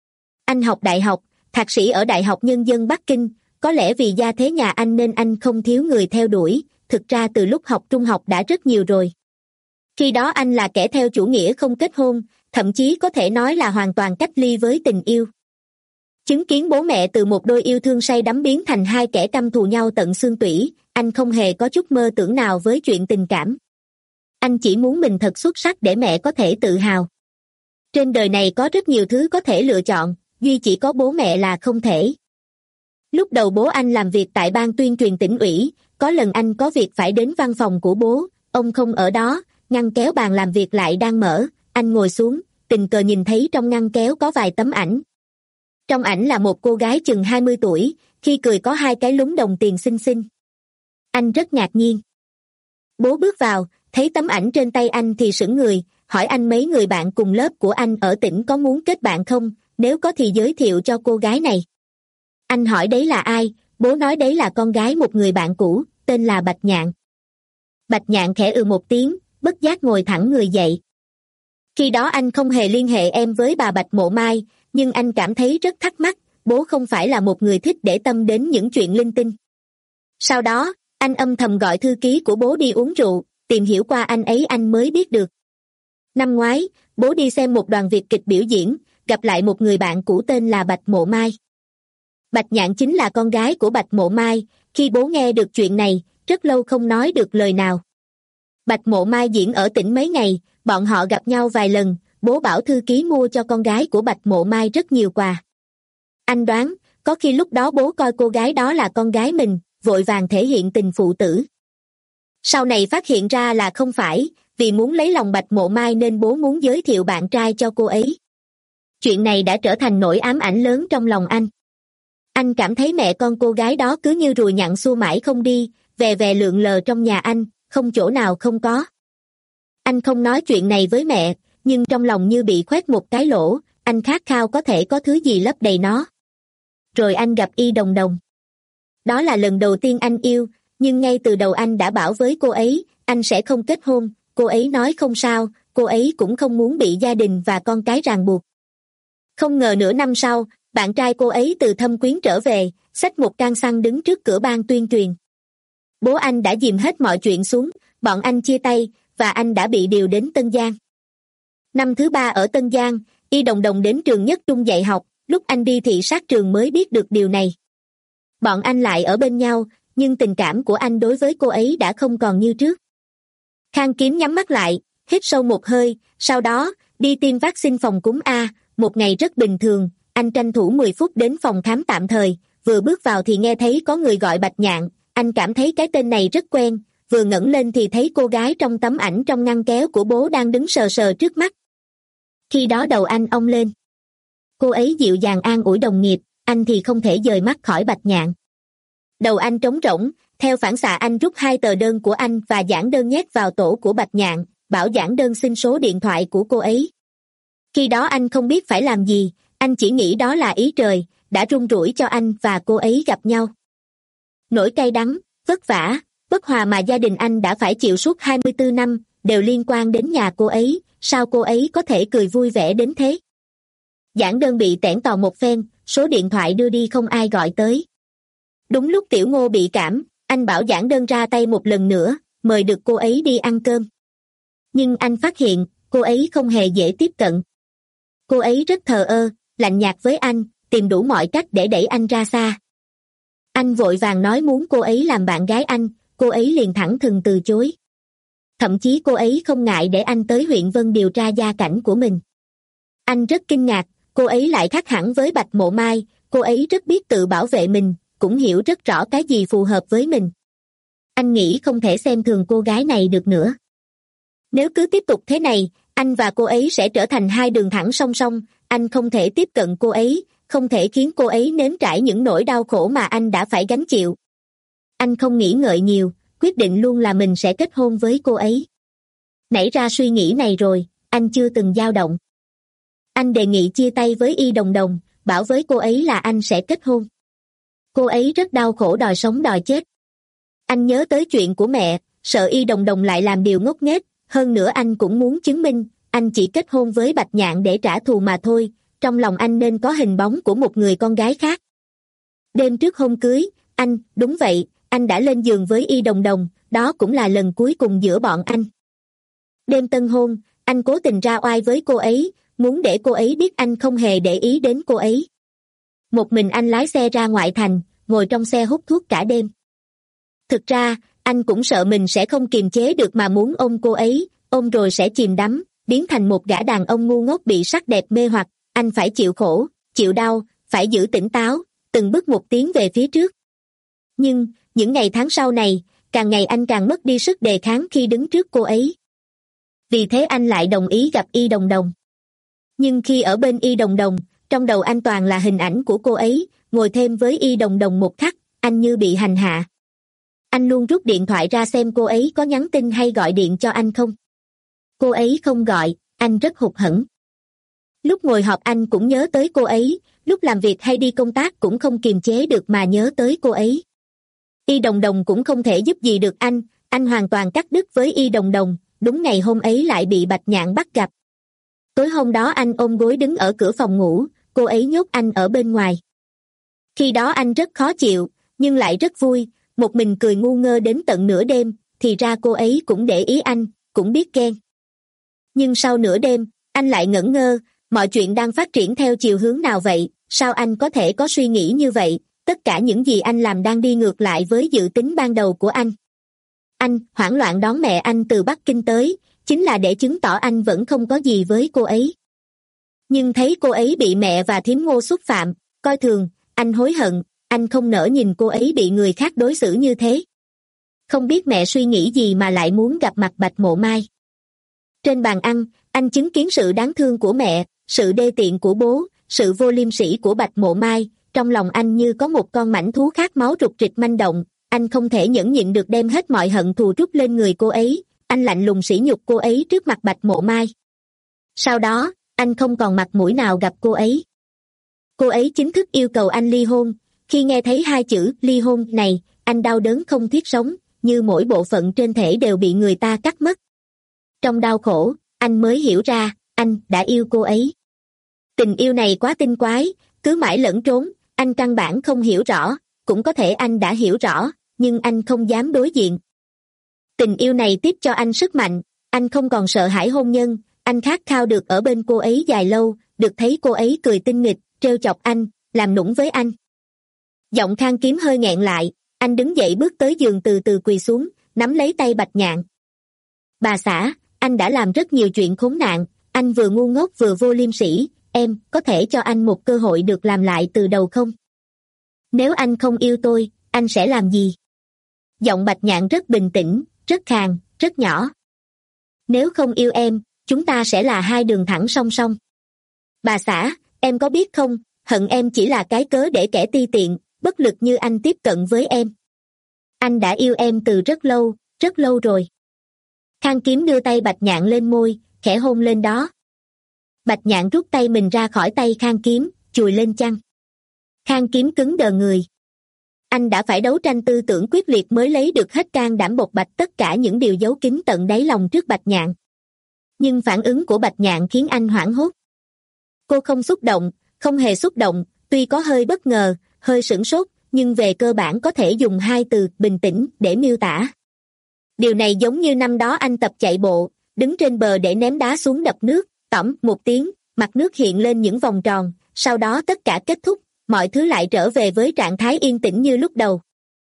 Anh học đại học, thạc sĩ ở Đại học Nhân dân Bắc Kinh, có lẽ vì gia thế nhà anh nên anh không thiếu người theo đuổi, thực ra từ lúc học trung học đã rất nhiều rồi. Khi đó anh là kẻ theo chủ nghĩa không kết hôn, thậm chí có thể nói là hoàn toàn cách ly với tình yêu. Chứng kiến bố mẹ từ một đôi yêu thương say đắm biến thành hai kẻ căm thù nhau tận xương tủy, anh không hề có chút mơ tưởng nào với chuyện tình cảm. Anh chỉ muốn mình thật xuất sắc để mẹ có thể tự hào. Trên đời này có rất nhiều thứ có thể lựa chọn, duy chỉ có bố mẹ là không thể. Lúc đầu bố anh làm việc tại ban tuyên truyền tỉnh ủy, có lần anh có việc phải đến văn phòng của bố, ông không ở đó, ngăn kéo bàn làm việc lại đang mở, anh ngồi xuống, tình cờ nhìn thấy trong ngăn kéo có vài tấm ảnh. Trong ảnh là một cô gái chừng hai mươi tuổi, khi cười có hai cái lúm đồng tiền xinh xinh. Anh rất ngạc nhiên. Bố bước vào, thấy tấm ảnh trên tay anh thì sững người, hỏi anh mấy người bạn cùng lớp của anh ở tỉnh có muốn kết bạn không, nếu có thì giới thiệu cho cô gái này. Anh hỏi đấy là ai, bố nói đấy là con gái một người bạn cũ, tên là Bạch Nhạn. Bạch Nhạn khẽ ừ một tiếng, bất giác ngồi thẳng người dậy. Khi đó anh không hề liên hệ em với bà Bạch Mộ Mai, nhưng anh cảm thấy rất thắc mắc, bố không phải là một người thích để tâm đến những chuyện linh tinh. Sau đó, anh âm thầm gọi thư ký của bố đi uống rượu, tìm hiểu qua anh ấy anh mới biết được. Năm ngoái, bố đi xem một đoàn Việt kịch biểu diễn, gặp lại một người bạn cũ tên là Bạch Mộ Mai. Bạch Nhạn chính là con gái của Bạch Mộ Mai, khi bố nghe được chuyện này, rất lâu không nói được lời nào. Bạch Mộ Mai diễn ở tỉnh mấy ngày, bọn họ gặp nhau vài lần, bố bảo thư ký mua cho con gái của Bạch Mộ Mai rất nhiều quà. Anh đoán, có khi lúc đó bố coi cô gái đó là con gái mình, vội vàng thể hiện tình phụ tử. Sau này phát hiện ra là không phải, vì muốn lấy lòng Bạch Mộ Mai nên bố muốn giới thiệu bạn trai cho cô ấy. Chuyện này đã trở thành nỗi ám ảnh lớn trong lòng anh. Anh cảm thấy mẹ con cô gái đó cứ như ruồi nhặng xua mãi không đi, về về lượn lờ trong nhà anh, không chỗ nào không có. Anh không nói chuyện này với mẹ, nhưng trong lòng như bị khoét một cái lỗ, anh khát khao có thể có thứ gì lấp đầy nó. Rồi anh gặp Y Đồng Đồng. Đó là lần đầu tiên anh yêu, nhưng ngay từ đầu anh đã bảo với cô ấy, anh sẽ không kết hôn, cô ấy nói không sao, cô ấy cũng không muốn bị gia đình và con cái ràng buộc. Không ngờ nửa năm sau, bạn trai cô ấy từ Thâm Quyến trở về, xách một can xăng đứng trước cửa ban tuyên truyền. Bố anh đã dìm hết mọi chuyện xuống, bọn anh chia tay, và anh đã bị điều đến Tân Giang. Năm thứ ba ở Tân Giang, Y Đồng Đồng đến trường Nhất Trung dạy học, lúc anh đi thị sát trường mới biết được điều này. Bọn anh lại ở bên nhau, nhưng tình cảm của anh đối với cô ấy đã không còn như trước. Khang Kiếm nhắm mắt lại, hít sâu một hơi, sau đó, đi tiêm vaccine phòng cúm A, một ngày rất bình thường, anh tranh thủ mười phút đến phòng khám tạm thời, vừa bước vào thì nghe thấy có người gọi Bạch Nhạn, anh cảm thấy cái tên này rất quen, vừa ngẩng lên thì thấy cô gái trong tấm ảnh trong ngăn kéo của bố đang đứng sờ sờ trước mắt. Khi đó đầu anh ong lên. Cô ấy dịu dàng an ủi đồng nghiệp, anh thì không thể dời mắt khỏi Bạch Nhạn. Đầu anh trống rỗng, theo phản xạ anh rút hai tờ đơn của anh và giảng đơn nhét vào tổ của Bạch Nhạn, bảo giảng đơn xin số điện thoại của cô ấy. Khi đó anh không biết phải làm gì, anh chỉ nghĩ đó là ý trời, đã rung rủi cho anh và cô ấy gặp nhau. Nỗi cay đắng, vất vả, bất hòa mà gia đình anh đã phải chịu suốt hai mươi tư năm, đều liên quan đến nhà cô ấy, sao cô ấy có thể cười vui vẻ đến thế? Giảng đơn bị tẻn tò một phen, số điện thoại đưa đi không ai gọi tới. Đúng lúc Tiểu Ngô bị cảm, anh bảo giảng đơn ra tay một lần nữa, mời được cô ấy đi ăn cơm. Nhưng anh phát hiện, cô ấy không hề dễ tiếp cận. Cô ấy rất thờ ơ, lạnh nhạt với anh, tìm đủ mọi cách để đẩy anh ra xa. Anh vội vàng nói muốn cô ấy làm bạn gái anh, cô ấy liền thẳng thừng từ chối. Thậm chí cô ấy không ngại để anh tới huyện Vân điều tra gia cảnh của mình. Anh rất kinh ngạc, cô ấy lại khác hẳn với Bạch Mộ Mai, cô ấy rất biết tự bảo vệ mình, cũng hiểu rất rõ cái gì phù hợp với mình. Anh nghĩ không thể xem thường cô gái này được nữa. Nếu cứ tiếp tục thế này, anh và cô ấy sẽ trở thành hai đường thẳng song song, anh không thể tiếp cận cô ấy, không thể khiến cô ấy nếm trải những nỗi đau khổ mà anh đã phải gánh chịu. Anh không nghĩ ngợi nhiều, quyết định luôn là mình sẽ kết hôn với cô ấy. Nảy ra suy nghĩ này rồi, anh chưa từng dao động. Anh đề nghị chia tay với Y Đồng Đồng, bảo với cô ấy là anh sẽ kết hôn. Cô ấy rất đau khổ đòi sống đòi chết. Anh nhớ tới chuyện của mẹ, sợ Y Đồng Đồng lại làm điều ngốc nghếch, hơn nữa anh cũng muốn chứng minh, anh chỉ kết hôn với Bạch Nhạn để trả thù mà thôi, trong lòng anh nên có hình bóng của một người con gái khác. Đêm trước hôm cưới, anh, đúng vậy, anh đã lên giường với Y Đồng Đồng, đó cũng là lần cuối cùng giữa bọn anh. Đêm tân hôn, anh cố tình ra oai với cô ấy, muốn để cô ấy biết anh không hề để ý đến cô ấy. Một mình anh lái xe ra ngoại thành, ngồi trong xe hút thuốc cả đêm. Thực ra, anh cũng sợ mình sẽ không kiềm chế được mà muốn ôm cô ấy, ôm rồi sẽ chìm đắm, biến thành một gã đàn ông ngu ngốc bị sắc đẹp mê hoặc, anh phải chịu khổ, chịu đau, phải giữ tỉnh táo, từng bước một tiến về phía trước. Nhưng, những ngày tháng sau này, càng ngày anh càng mất đi sức đề kháng khi đứng trước cô ấy. Vì thế anh lại đồng ý gặp Y Đồng Đồng. Nhưng khi ở bên Y Đồng Đồng, trong đầu anh toàn là hình ảnh của cô ấy, ngồi thêm với Y Đồng Đồng một khắc, anh như bị hành hạ. Anh luôn rút điện thoại ra xem cô ấy có nhắn tin hay gọi điện cho anh không. Cô ấy không gọi, anh rất hụt hẫng. Lúc ngồi họp anh cũng nhớ tới cô ấy, lúc làm việc hay đi công tác cũng không kiềm chế được mà nhớ tới cô ấy. Y Đồng Đồng cũng không thể giúp gì được anh, anh hoàn toàn cắt đứt với Y Đồng Đồng, đúng ngày hôm ấy lại bị Bạch Nhạn bắt gặp. Tối hôm đó anh ôm gối đứng ở cửa phòng ngủ, cô ấy nhốt anh ở bên ngoài. Khi đó anh rất khó chịu, nhưng lại rất vui, một mình cười ngu ngơ đến tận nửa đêm, thì ra cô ấy cũng để ý anh, cũng biết ghen. Nhưng sau nửa đêm, anh lại ngẩn ngơ, mọi chuyện đang phát triển theo chiều hướng nào vậy, sao anh có thể có suy nghĩ như vậy, tất cả những gì anh làm đang đi ngược lại với dự tính ban đầu của anh. Anh hoảng loạn đón mẹ anh từ Bắc Kinh tới, chính là để chứng tỏ anh vẫn không có gì với cô ấy. Nhưng thấy cô ấy bị mẹ và thím Ngô xúc phạm, coi thường, anh hối hận, anh không nỡ nhìn cô ấy bị người khác đối xử như thế. Không biết mẹ suy nghĩ gì mà lại muốn gặp mặt Bạch Mộ Mai. Trên bàn ăn, anh chứng kiến sự đáng thương của mẹ, sự đê tiện của bố, sự vô liêm sỉ của Bạch Mộ Mai, trong lòng anh như có một con mãnh thú khát máu rục rịch manh động, anh không thể nhẫn nhịn được đem hết mọi hận thù trút lên người cô ấy, anh lạnh lùng sỉ nhục cô ấy trước mặt Bạch Mộ Mai. Sau đó, anh không còn mặt mũi nào gặp cô ấy. Cô ấy chính thức yêu cầu anh ly hôn, khi nghe thấy hai chữ ly hôn này, anh đau đớn không thiết sống, như mỗi bộ phận trên thể đều bị người ta cắt mất. Trong đau khổ, anh mới hiểu ra, anh đã yêu cô ấy. Tình yêu này quá tinh quái, cứ mãi lẫn trốn, anh căn bản không hiểu rõ, cũng có thể anh đã hiểu rõ, nhưng anh không dám đối diện. Tình yêu này tiếp cho anh sức mạnh, anh không còn sợ hãi hôn nhân, anh khát khao được ở bên cô ấy dài lâu, được thấy cô ấy cười tinh nghịch, trêu chọc anh, làm nũng với anh. Giọng Khang Kiếm hơi nghẹn lại, anh đứng dậy bước tới giường từ từ quỳ xuống, nắm lấy tay Bạch Nhạn. Bà xã, anh đã làm rất nhiều chuyện khốn nạn, anh vừa ngu ngốc vừa vô liêm sỉ, em có thể cho anh một cơ hội được làm lại từ đầu không? Nếu anh không yêu tôi, anh sẽ làm gì? Giọng Bạch Nhạn rất bình tĩnh, rất khàn, rất nhỏ. Nếu không yêu em, chúng ta sẽ là hai đường thẳng song song. Bà xã, em có biết không, hận em chỉ là cái cớ để kẻ ti tiện, bất lực như anh tiếp cận với em. Anh đã yêu em từ rất lâu, rất lâu rồi. Khang Kiếm đưa tay Bạch Nhạn lên môi, khẽ hôn lên đó. Bạch Nhạn rút tay mình ra khỏi tay Khang Kiếm, chùi lên chăn. Khang Kiếm cứng đờ người. Anh đã phải đấu tranh tư tưởng quyết liệt mới lấy được hết can đảm bộc bạch tất cả những điều giấu kín tận đáy lòng trước Bạch Nhạn. Nhưng phản ứng của Bạch Nhạn khiến anh hoảng hốt. Cô không xúc động, không hề xúc động, tuy có hơi bất ngờ, hơi sửng sốt, nhưng về cơ bản có thể dùng hai từ bình tĩnh để miêu tả. Điều này giống như năm đó anh tập chạy bộ, đứng trên bờ để ném đá xuống đập nước, tõm một tiếng, mặt nước hiện lên những vòng tròn, sau đó tất cả kết thúc, mọi thứ lại trở về với trạng thái yên tĩnh như lúc đầu.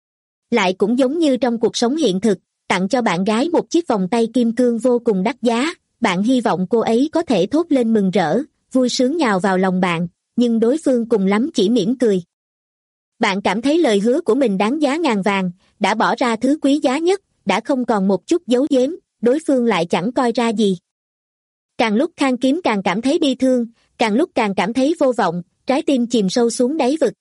Lại cũng giống như trong cuộc sống hiện thực, tặng cho bạn gái một chiếc vòng tay kim cương vô cùng đắt giá, bạn hy vọng cô ấy có thể thốt lên mừng rỡ, vui sướng nhào vào lòng bạn, nhưng đối phương cùng lắm chỉ mỉm cười. Bạn cảm thấy lời hứa của mình đáng giá ngàn vàng, đã bỏ ra thứ quý giá nhất, đã không còn một chút giấu giếm, đối phương lại chẳng coi ra gì. Càng lúc Khang Kiếm càng cảm thấy bi thương, càng lúc càng cảm thấy vô vọng, trái tim chìm sâu xuống đáy vực.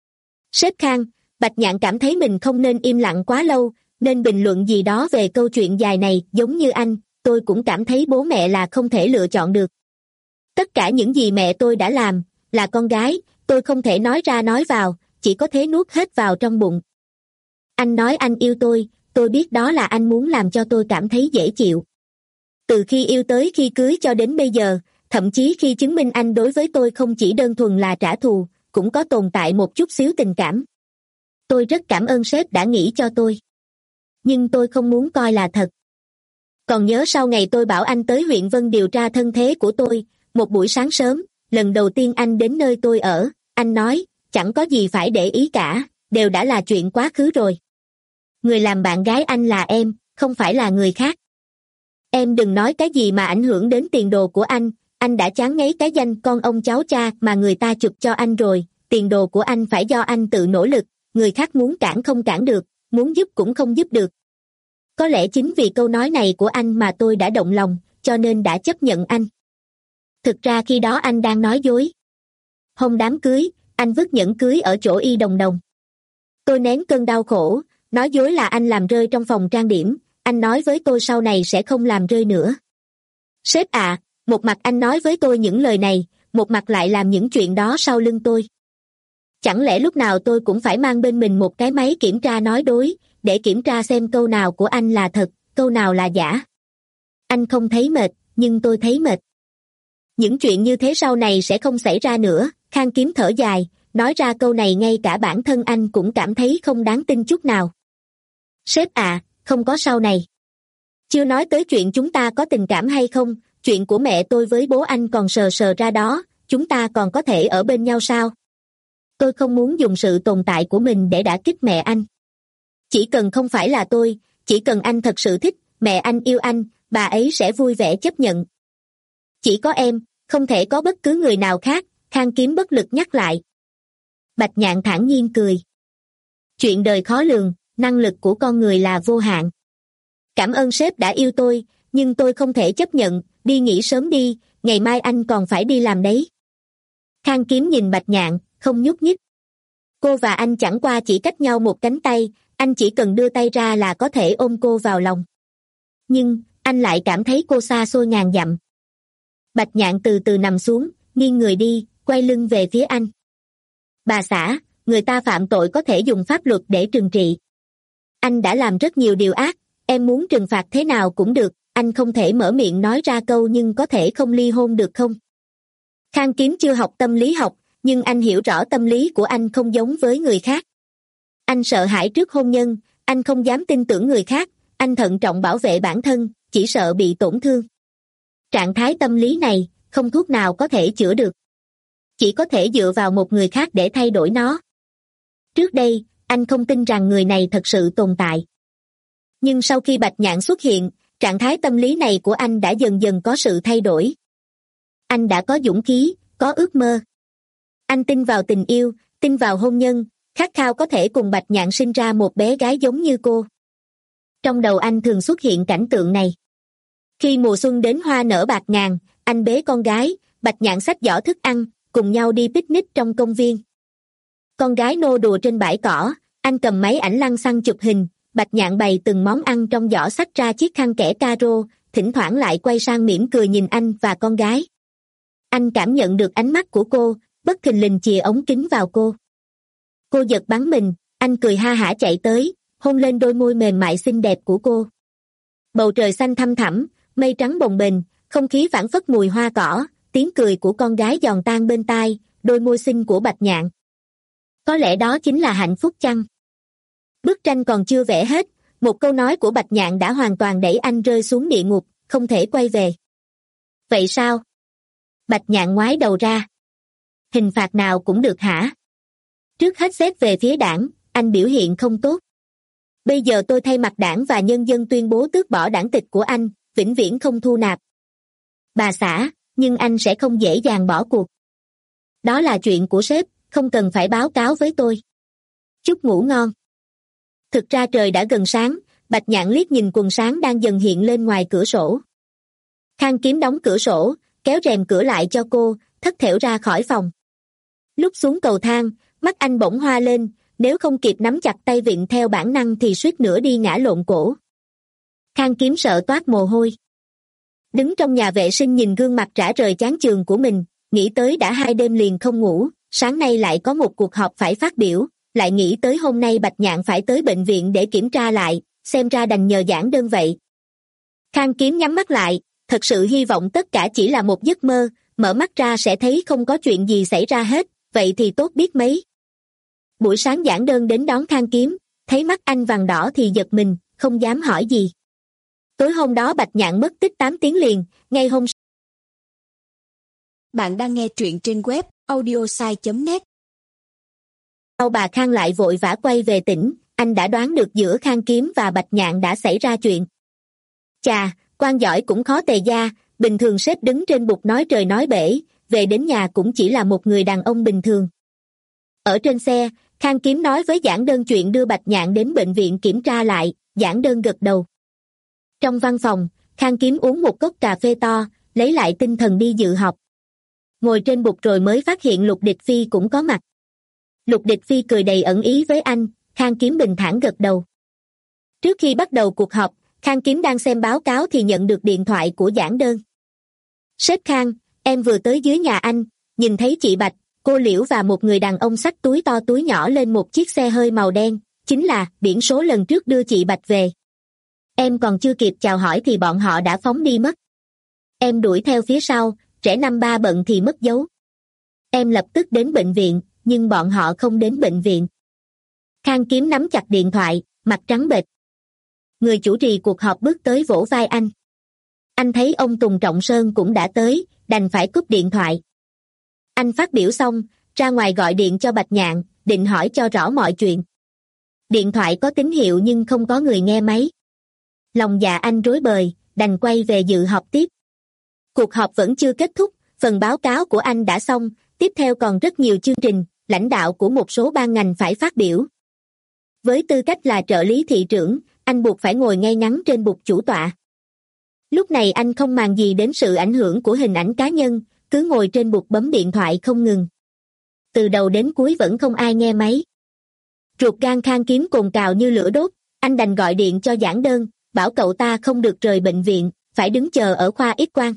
Sếp Khang, Bạch Nhạn cảm thấy mình không nên im lặng quá lâu, nên bình luận gì đó về câu chuyện dài này. Giống như anh, tôi cũng cảm thấy bố mẹ là không thể lựa chọn được. Tất cả những gì mẹ tôi đã làm, là con gái, tôi không thể nói ra nói vào, chỉ có thể nuốt hết vào trong bụng. Anh nói anh yêu tôi, tôi biết đó là anh muốn làm cho tôi cảm thấy dễ chịu. Từ khi yêu tới khi cưới cho đến bây giờ, thậm chí khi chứng minh anh đối với tôi không chỉ đơn thuần là trả thù, cũng có tồn tại một chút xíu tình cảm. Tôi rất cảm ơn sếp đã nghĩ cho tôi. Nhưng tôi không muốn coi là thật. Còn nhớ sau ngày tôi bảo anh tới huyện Vân điều tra thân thế của tôi, một buổi sáng sớm, lần đầu tiên anh đến nơi tôi ở, anh nói, chẳng có gì phải để ý cả, đều đã là chuyện quá khứ rồi. Người làm bạn gái anh là em, không phải là người khác. Em đừng nói cái gì mà ảnh hưởng đến tiền đồ của anh, anh đã chán ngấy cái danh con ông cháu cha mà người ta chụp cho anh rồi, tiền đồ của anh phải do anh tự nỗ lực, người khác muốn cản không cản được, muốn giúp cũng không giúp được. Có lẽ chính vì câu nói này của anh mà tôi đã động lòng, cho nên đã chấp nhận anh. Thực ra khi đó anh đang nói dối. Hôm đám cưới, anh vứt nhẫn cưới ở chỗ Y Đồng Đồng. Tôi nén cơn đau khổ, nói dối là anh làm rơi trong phòng trang điểm, anh nói với tôi sau này sẽ không làm rơi nữa. Sếp à, một mặt anh nói với tôi những lời này, một mặt lại làm những chuyện đó sau lưng tôi. Chẳng lẽ lúc nào tôi cũng phải mang bên mình một cái máy kiểm tra nói dối, để kiểm tra xem câu nào của anh là thật, câu nào là giả. Anh không thấy mệt, nhưng tôi thấy mệt. Những chuyện như thế sau này sẽ không xảy ra nữa. Khang Kiếm thở dài, nói ra câu này ngay cả bản thân anh cũng cảm thấy không đáng tin chút nào. Sếp à, không có sau này. Chưa nói tới chuyện chúng ta có tình cảm hay không, chuyện của mẹ tôi với bố anh còn sờ sờ ra đó, chúng ta còn có thể ở bên nhau sao? Tôi không muốn dùng sự tồn tại của mình để đả kích mẹ anh. Chỉ cần không phải là tôi, chỉ cần anh thật sự thích, mẹ anh yêu anh, bà ấy sẽ vui vẻ chấp nhận. Chỉ có em, không thể có bất cứ người nào khác, Khang Kiếm bất lực nhắc lại. Bạch Nhạn thản nhiên cười. Chuyện đời khó lường, năng lực của con người là vô hạn. Cảm ơn sếp đã yêu tôi, nhưng tôi không thể chấp nhận, đi nghỉ sớm đi, ngày mai anh còn phải đi làm đấy. Khang Kiếm nhìn Bạch Nhạn, không nhúc nhích. Cô và anh chẳng qua chỉ cách nhau một cánh tay, anh chỉ cần đưa tay ra là có thể ôm cô vào lòng. Nhưng, anh lại cảm thấy cô xa xôi ngàn dặm. Bạch Nhạn từ từ nằm xuống, nghiêng người đi, quay lưng về phía anh. Bà xã, người ta phạm tội có thể dùng pháp luật để trừng trị. Anh đã làm rất nhiều điều ác, em muốn trừng phạt thế nào cũng được, anh không thể mở miệng nói ra câu nhưng có thể không ly hôn được không? Khang Kiếm chưa học tâm lý học, nhưng anh hiểu rõ tâm lý của anh không giống với người khác. Anh sợ hãi trước hôn nhân, anh không dám tin tưởng người khác, anh thận trọng bảo vệ bản thân, chỉ sợ bị tổn thương. Trạng thái tâm lý này, không thuốc nào có thể chữa được. Chỉ có thể dựa vào một người khác để thay đổi nó. Trước đây, anh không tin rằng người này thật sự tồn tại. Nhưng sau khi Bạch Nhạn xuất hiện, trạng thái tâm lý này của anh đã dần dần có sự thay đổi. Anh đã có dũng khí, có ước mơ. Anh tin vào tình yêu, tin vào hôn nhân, khát khao có thể cùng Bạch Nhạn sinh ra một bé gái giống như cô. Trong đầu anh thường xuất hiện cảnh tượng này. Khi mùa xuân đến hoa nở bạc ngàn, anh bế con gái, Bạch Nhạn xách giỏ thức ăn, cùng nhau đi picnic trong công viên. Con gái nô đùa trên bãi cỏ, anh cầm máy ảnh lăng xăng chụp hình, Bạch Nhạn bày từng món ăn trong giỏ xách ra chiếc khăn kẻ caro, thỉnh thoảng lại quay sang mỉm cười nhìn anh và con gái. Anh cảm nhận được ánh mắt của cô, bất thình lình chìa ống kính vào cô. Cô giật bắn mình, anh cười ha hả chạy tới, hôn lên đôi môi mềm mại xinh đẹp của cô. Bầu trời xanh thăm thẳm, mây trắng bồng bềnh, không khí phảng phất mùi hoa cỏ, tiếng cười của con gái giòn tan bên tai, đôi môi xinh của Bạch Nhạn. Có lẽ đó chính là hạnh phúc chăng? Bức tranh còn chưa vẽ hết, một câu nói của Bạch Nhạn đã hoàn toàn đẩy anh rơi xuống địa ngục, không thể quay về. Vậy sao? Bạch Nhạn ngoái đầu ra. Hình phạt nào cũng được hả? Trước hết xét về phía đảng, anh biểu hiện không tốt. Bây giờ tôi thay mặt đảng và nhân dân tuyên bố tước bỏ đảng tịch của anh, vĩnh viễn không thu nạp. Bà xã, nhưng anh sẽ không dễ dàng bỏ cuộc. Đó là chuyện của sếp, không cần phải báo cáo với tôi. Chúc ngủ ngon. Thực ra trời đã gần sáng, Bạch Nhạn liếc nhìn quần sáng đang dần hiện lên ngoài cửa sổ. Khang Kiếm đóng cửa sổ, kéo rèm cửa lại cho cô, thất thểu ra khỏi phòng. Lúc xuống cầu thang, mắt anh bỗng hoa lên, nếu không kịp nắm chặt tay vịn theo bản năng thì suýt nữa đi ngã lộn cổ. Khang Kiếm sợ toát mồ hôi. Đứng trong nhà vệ sinh nhìn gương mặt rã rời chán chường của mình, nghĩ tới đã hai đêm liền không ngủ, sáng nay lại có một cuộc họp phải phát biểu, lại nghĩ tới hôm nay Bạch Nhạn phải tới bệnh viện để kiểm tra lại, xem ra đành nhờ giảng đơn vậy. Khang Kiếm nhắm mắt lại, thật sự hy vọng tất cả chỉ là một giấc mơ, mở mắt ra sẽ thấy không có chuyện gì xảy ra hết, vậy thì tốt biết mấy. Buổi sáng giảng đơn đến đón Khang Kiếm, thấy mắt anh vàng đỏ thì giật mình, không dám hỏi gì. Tối hôm đó Bạch Nhạn mất tích tám tiếng liền, ngay hôm Bạn đang nghe truyện trên web audiosai chấm net. sau bà Khang lại vội vã quay về tỉnh, anh đã đoán được giữa Khang Kiếm và Bạch Nhạn đã xảy ra chuyện. Chà, quan giỏi cũng khó tề gia, bình thường sếp đứng trên bục nói trời nói bể, về đến nhà cũng chỉ là một người đàn ông bình thường. Ở trên xe, Khang Kiếm nói với giảng đơn chuyện đưa Bạch Nhạn đến bệnh viện kiểm tra lại, giảng đơn gật đầu. Trong văn phòng, Khang Kiếm uống một cốc cà phê to, lấy lại tinh thần đi dự họp. Ngồi trên bục rồi mới phát hiện Lục Địch Phi cũng có mặt. Lục Địch Phi cười đầy ẩn ý với anh, Khang Kiếm bình thản gật đầu. Trước khi bắt đầu cuộc họp, Khang Kiếm đang xem báo cáo thì nhận được điện thoại của giảng đơn. Sếp Khang, em vừa tới dưới nhà anh, nhìn thấy chị Bạch, cô Liễu và một người đàn ông xách túi to túi nhỏ lên một chiếc xe hơi màu đen, chính là biển số lần trước đưa chị Bạch về. Em còn chưa kịp chào hỏi thì bọn họ đã phóng đi mất. Em đuổi theo phía sau, trẻ năm ba bận thì mất dấu. Em lập tức đến bệnh viện, nhưng bọn họ không đến bệnh viện. Khang Kiếm nắm chặt điện thoại, mặt trắng bệch. Người chủ trì cuộc họp bước tới vỗ vai anh. Anh thấy ông Tùng Trọng Sơn cũng đã tới, đành phải cúp điện thoại. Anh phát biểu xong, ra ngoài gọi điện cho Bạch Nhạn, định hỏi cho rõ mọi chuyện. Điện thoại có tín hiệu nhưng không có người nghe máy. Lòng dạ anh rối bời, đành quay về dự họp tiếp. Cuộc họp vẫn chưa kết thúc, phần báo cáo của anh đã xong, tiếp theo còn rất nhiều chương trình, lãnh đạo của một số ban ngành phải phát biểu. Với tư cách là trợ lý thị trưởng, anh buộc phải ngồi ngay ngắn trên bục chủ tọa. Lúc này anh không màng gì đến sự ảnh hưởng của hình ảnh cá nhân, cứ ngồi trên bục bấm điện thoại không ngừng. Từ đầu đến cuối vẫn không ai nghe máy. Ruột gan Khang Kiếm cồn cào như lửa đốt, anh đành gọi điện cho giảng đơn, bảo cậu ta không được rời bệnh viện, phải đứng chờ ở khoa X-quang.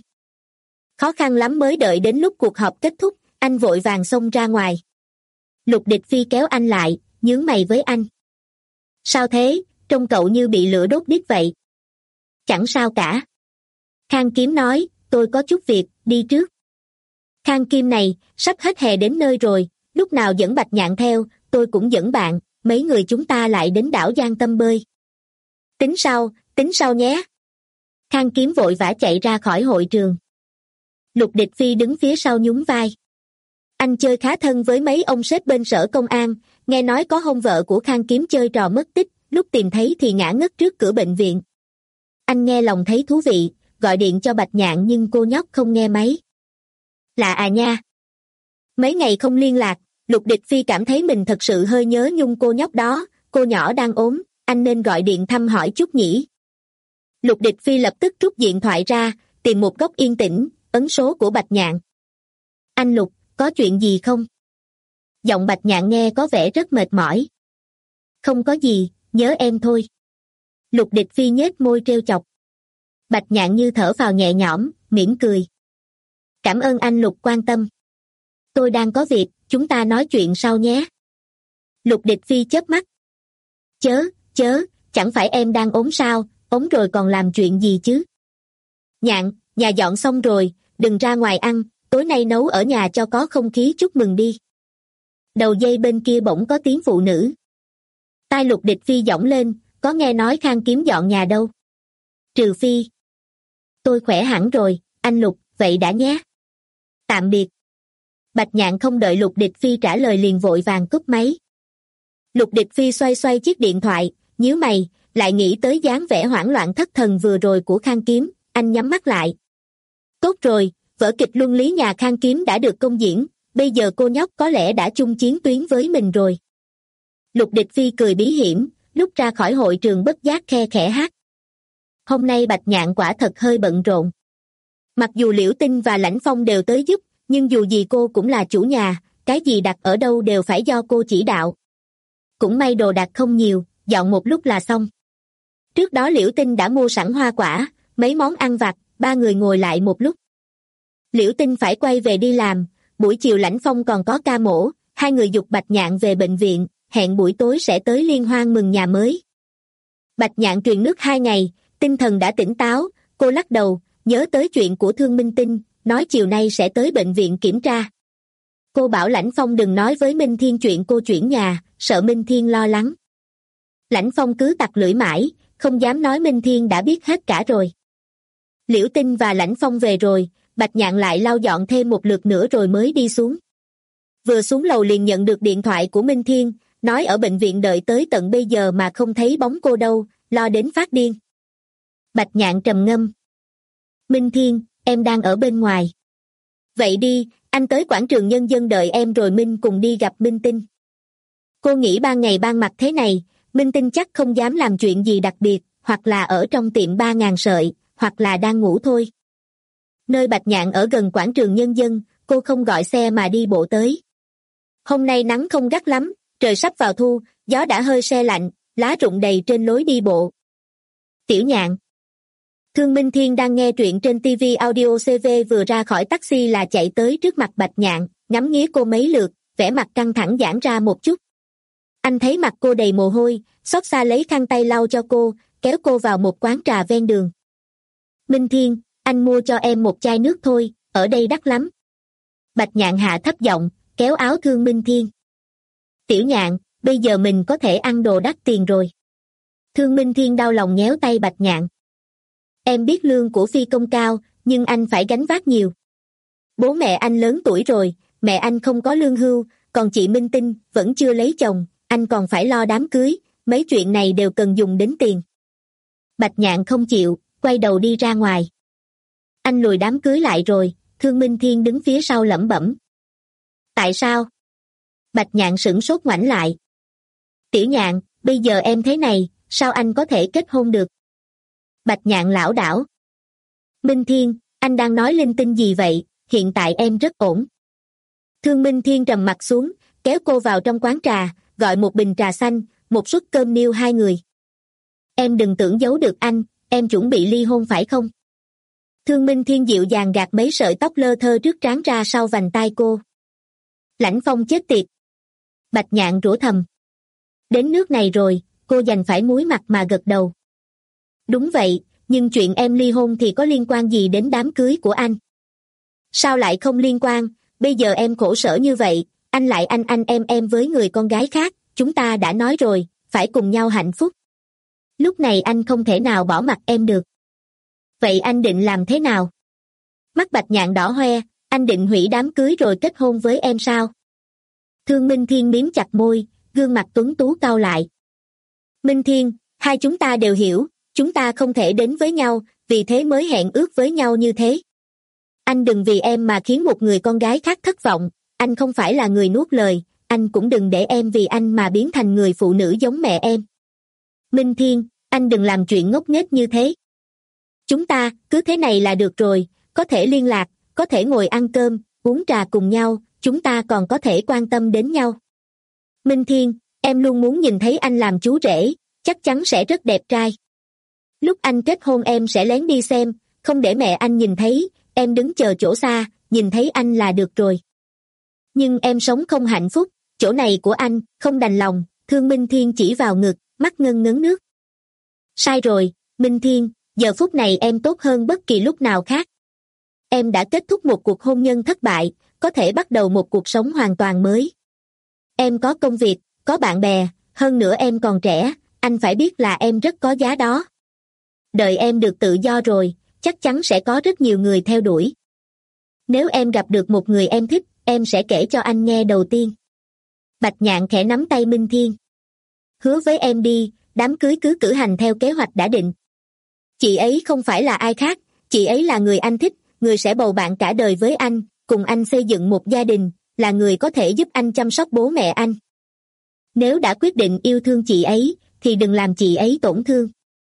Khó khăn lắm mới đợi đến lúc cuộc họp kết thúc, anh vội vàng xông ra ngoài. Lục Địch Phi kéo anh lại, nhướng mày với anh. Sao thế, trông cậu như bị lửa đốt đít vậy. Chẳng sao cả. Khang Kiếm nói, tôi có chút việc, đi trước. Khang Kim này, sắp hết hè đến nơi rồi, lúc nào dẫn Bạch Nhạn theo, tôi cũng dẫn bạn, mấy người chúng ta lại đến đảo Giang Tâm bơi. Tính sau, tính sau nhé. Khang Kiếm vội vã chạy ra khỏi hội trường. Lục Địch Phi đứng phía sau nhún vai. Anh chơi khá thân với mấy ông sếp bên sở công an, nghe nói có hôn vợ của Khang Kiếm chơi trò mất tích, lúc tìm thấy thì ngã ngất trước cửa bệnh viện. Anh nghe lòng thấy thú vị, gọi điện cho Bạch Nhạn nhưng cô nhóc không nghe máy. Lạ à nha. Mấy ngày không liên lạc, Lục Địch Phi cảm thấy mình thật sự hơi nhớ nhung cô nhóc đó, cô nhỏ đang ốm, anh nên gọi điện thăm hỏi chút nhỉ. Lục Địch Phi lập tức rút điện thoại ra, tìm một góc yên tĩnh, ấn số của Bạch Nhạn. Anh Lục, có chuyện gì không? Giọng Bạch Nhạn nghe có vẻ rất mệt mỏi. Không có gì, nhớ em thôi. Lục Địch Phi nhếch môi trêu chọc. Bạch Nhạn như thở phào nhẹ nhõm, mỉm cười. Cảm ơn anh Lục quan tâm. Tôi đang có việc, chúng ta nói chuyện sau nhé. Lục Địch Phi chớp mắt. Chớ, chớ, chẳng phải em đang ốm sao, ốm rồi còn làm chuyện gì chứ? Nhạn, Nhà dọn xong rồi, đừng ra ngoài ăn, tối nay nấu ở nhà cho có không khí chúc mừng đi. Đầu dây bên kia bỗng có tiếng phụ nữ. Tai Lục Địch Phi giọng lên, có nghe nói Khang Kiếm dọn nhà đâu. Trừ Phi. Tôi khỏe hẳn rồi, anh Lục, vậy đã nhé. Tạm biệt. Bạch Nhạn không đợi Lục Địch Phi trả lời liền vội vàng cúp máy. Lục Địch Phi xoay xoay chiếc điện thoại, nhíu mày, lại nghĩ tới dáng vẻ hoảng loạn thất thần vừa rồi của Khang Kiếm, anh nhắm mắt lại. Tốt rồi, vở kịch luân lý nhà Khang Kiếm đã được công diễn, bây giờ cô nhóc có lẽ đã chung chiến tuyến với mình rồi. Lục Địch Phi cười bí hiểm, lúc ra khỏi hội trường bất giác khe khẽ hát. Hôm nay Bạch Nhạn quả thật hơi bận rộn. Mặc dù Liễu Tinh và Lãnh Phong đều tới giúp, nhưng dù gì cô cũng là chủ nhà, cái gì đặt ở đâu đều phải do cô chỉ đạo. Cũng may đồ đạc không nhiều, dọn một lúc là xong. Trước đó Liễu Tinh đã mua sẵn hoa quả, mấy món ăn vặt, ba người ngồi lại một lúc. Liễu Tinh phải quay về đi làm, buổi chiều Lãnh Phong còn có ca mổ, hai người giục Bạch Nhạn về bệnh viện, hẹn buổi tối sẽ tới liên hoan mừng nhà mới. Bạch Nhạn truyền nước hai ngày, tinh thần đã tỉnh táo, cô lắc đầu, nhớ tới chuyện của Thương Minh Tinh, nói chiều nay sẽ tới bệnh viện kiểm tra. Cô bảo Lãnh Phong đừng nói với Minh Thiên chuyện cô chuyển nhà, sợ Minh Thiên lo lắng. Lãnh Phong cứ tặc lưỡi mãi, không dám nói Minh Thiên đã biết hết cả rồi. Liễu Tinh và Lãnh Phong về rồi, Bạch Nhạn lại lau dọn thêm một lượt nữa rồi mới đi xuống. Vừa xuống lầu liền nhận được điện thoại của Minh Thiên, nói ở bệnh viện đợi tới tận bây giờ mà không thấy bóng cô đâu, lo đến phát điên. Bạch Nhạn trầm ngâm. Minh Thiên, em đang ở bên ngoài. Vậy đi, anh tới quảng trường Nhân dân đợi em rồi Minh cùng đi gặp Minh Tinh. Cô nghĩ ban ngày ban mặt thế này, Minh Tinh chắc không dám làm chuyện gì đặc biệt, hoặc là ở trong tiệm ba ngàn sợi, hoặc là đang ngủ thôi. Nơi Bạch Nhạn ở gần quảng trường Nhân dân, cô không gọi xe mà đi bộ tới. Hôm nay nắng không gắt lắm, trời sắp vào thu, gió đã hơi se lạnh, lá rụng đầy trên lối đi bộ. Tiểu Nhạn. Thương Minh Thiên đang nghe truyện trên ti vi Audio xê vê vừa ra khỏi taxi là chạy tới trước mặt Bạch Nhạn, ngắm nghía cô mấy lượt, vẻ mặt căng thẳng giãn ra một chút. Anh thấy mặt cô đầy mồ hôi, xót xa lấy khăn tay lau cho cô, kéo cô vào một quán trà ven đường. Minh Thiên, anh mua cho em một chai nước thôi, ở đây đắt lắm. Bạch Nhạn hạ thấp giọng, kéo áo Thương Minh Thiên. Tiểu Nhạn, bây giờ mình có thể ăn đồ đắt tiền rồi. Thương Minh Thiên đau lòng nhéo tay Bạch Nhạn. Em biết lương của phi công cao, nhưng anh phải gánh vác nhiều. Bố mẹ anh lớn tuổi rồi, mẹ anh không có lương hưu, còn chị Minh Tinh vẫn chưa lấy chồng, anh còn phải lo đám cưới, mấy chuyện này đều cần dùng đến tiền. Bạch Nhạn không chịu, quay đầu đi ra ngoài. Anh lùi đám cưới lại rồi, Thương Minh Thiên đứng phía sau lẩm bẩm. Tại sao? Bạch Nhạn sửng sốt ngoảnh lại. Tiểu Nhạn, bây giờ em thế này, sao anh có thể kết hôn được? Bạch Nhạn lảo đảo. Minh Thiên, anh đang nói linh tinh gì vậy, hiện tại em rất ổn. Thương Minh Thiên trầm mặt xuống, kéo cô vào trong quán trà, gọi một bình trà xanh, một suất cơm niêu hai người. Em đừng tưởng giấu được anh, em chuẩn bị ly hôn phải không? Thương Minh Thiên dịu dàng gạt mấy sợi tóc lơ thơ trước trán ra sau vành tai cô. Lãnh Phong chết tiệt. Bạch Nhạn rủa thầm. Đến nước này rồi, cô đành phải muối mặt mà gật đầu. Đúng vậy, nhưng chuyện em ly hôn thì có liên quan gì đến đám cưới của anh? Sao lại không liên quan, bây giờ em khổ sở như vậy, anh lại anh anh em em với người con gái khác, chúng ta đã nói rồi, phải cùng nhau hạnh phúc. Lúc này anh không thể nào bỏ mặc em được. Vậy anh định làm thế nào? Mắt Bạch Nhạn đỏ hoe, anh định hủy đám cưới rồi kết hôn với em sao? Thương Minh Thiên miếm chặt môi, gương mặt tuấn tú cau lại. Minh Thiên, hai chúng ta đều hiểu, chúng ta không thể đến với nhau, vì thế mới hẹn ước với nhau như thế. Anh đừng vì em mà khiến một người con gái khác thất vọng, anh không phải là người nuốt lời, anh cũng đừng để em vì anh mà biến thành người phụ nữ giống mẹ em. Minh Thiên, anh đừng làm chuyện ngốc nghếch như thế. Chúng ta, cứ thế này là được rồi, có thể liên lạc, có thể ngồi ăn cơm, uống trà cùng nhau, chúng ta còn có thể quan tâm đến nhau. Minh Thiên, em luôn muốn nhìn thấy anh làm chú rể, chắc chắn sẽ rất đẹp trai. Lúc anh kết hôn em sẽ lén đi xem, không để mẹ anh nhìn thấy, em đứng chờ chỗ xa, nhìn thấy anh là được rồi. Nhưng em sống không hạnh phúc, chỗ này của anh, không đành lòng, Thương Minh Thiên chỉ vào ngực, mắt ngân ngấn nước. Sai rồi, Minh Thiên, giờ phút này em tốt hơn bất kỳ lúc nào khác. em đã kết thúc một cuộc hôn nhân thất bại, có thể bắt đầu một cuộc sống hoàn toàn mới. Em có công việc, có bạn bè, hơn nữa em còn trẻ, anh phải biết là em rất có giá đó. Đợi em được tự do rồi, chắc chắn sẽ có rất nhiều người theo đuổi. Nếu em gặp được một người em thích, em sẽ kể cho anh nghe đầu tiên. Bạch Nhạn khẽ nắm tay Minh Thiên. Hứa với em đi, đám cưới cứ cử hành theo kế hoạch đã định. Chị ấy không phải là ai khác, chị ấy là người anh thích, người sẽ bầu bạn cả đời với anh, cùng anh xây dựng một gia đình, là người có thể giúp anh chăm sóc bố mẹ anh. Nếu đã quyết định yêu thương chị ấy, thì đừng làm chị ấy tổn thương.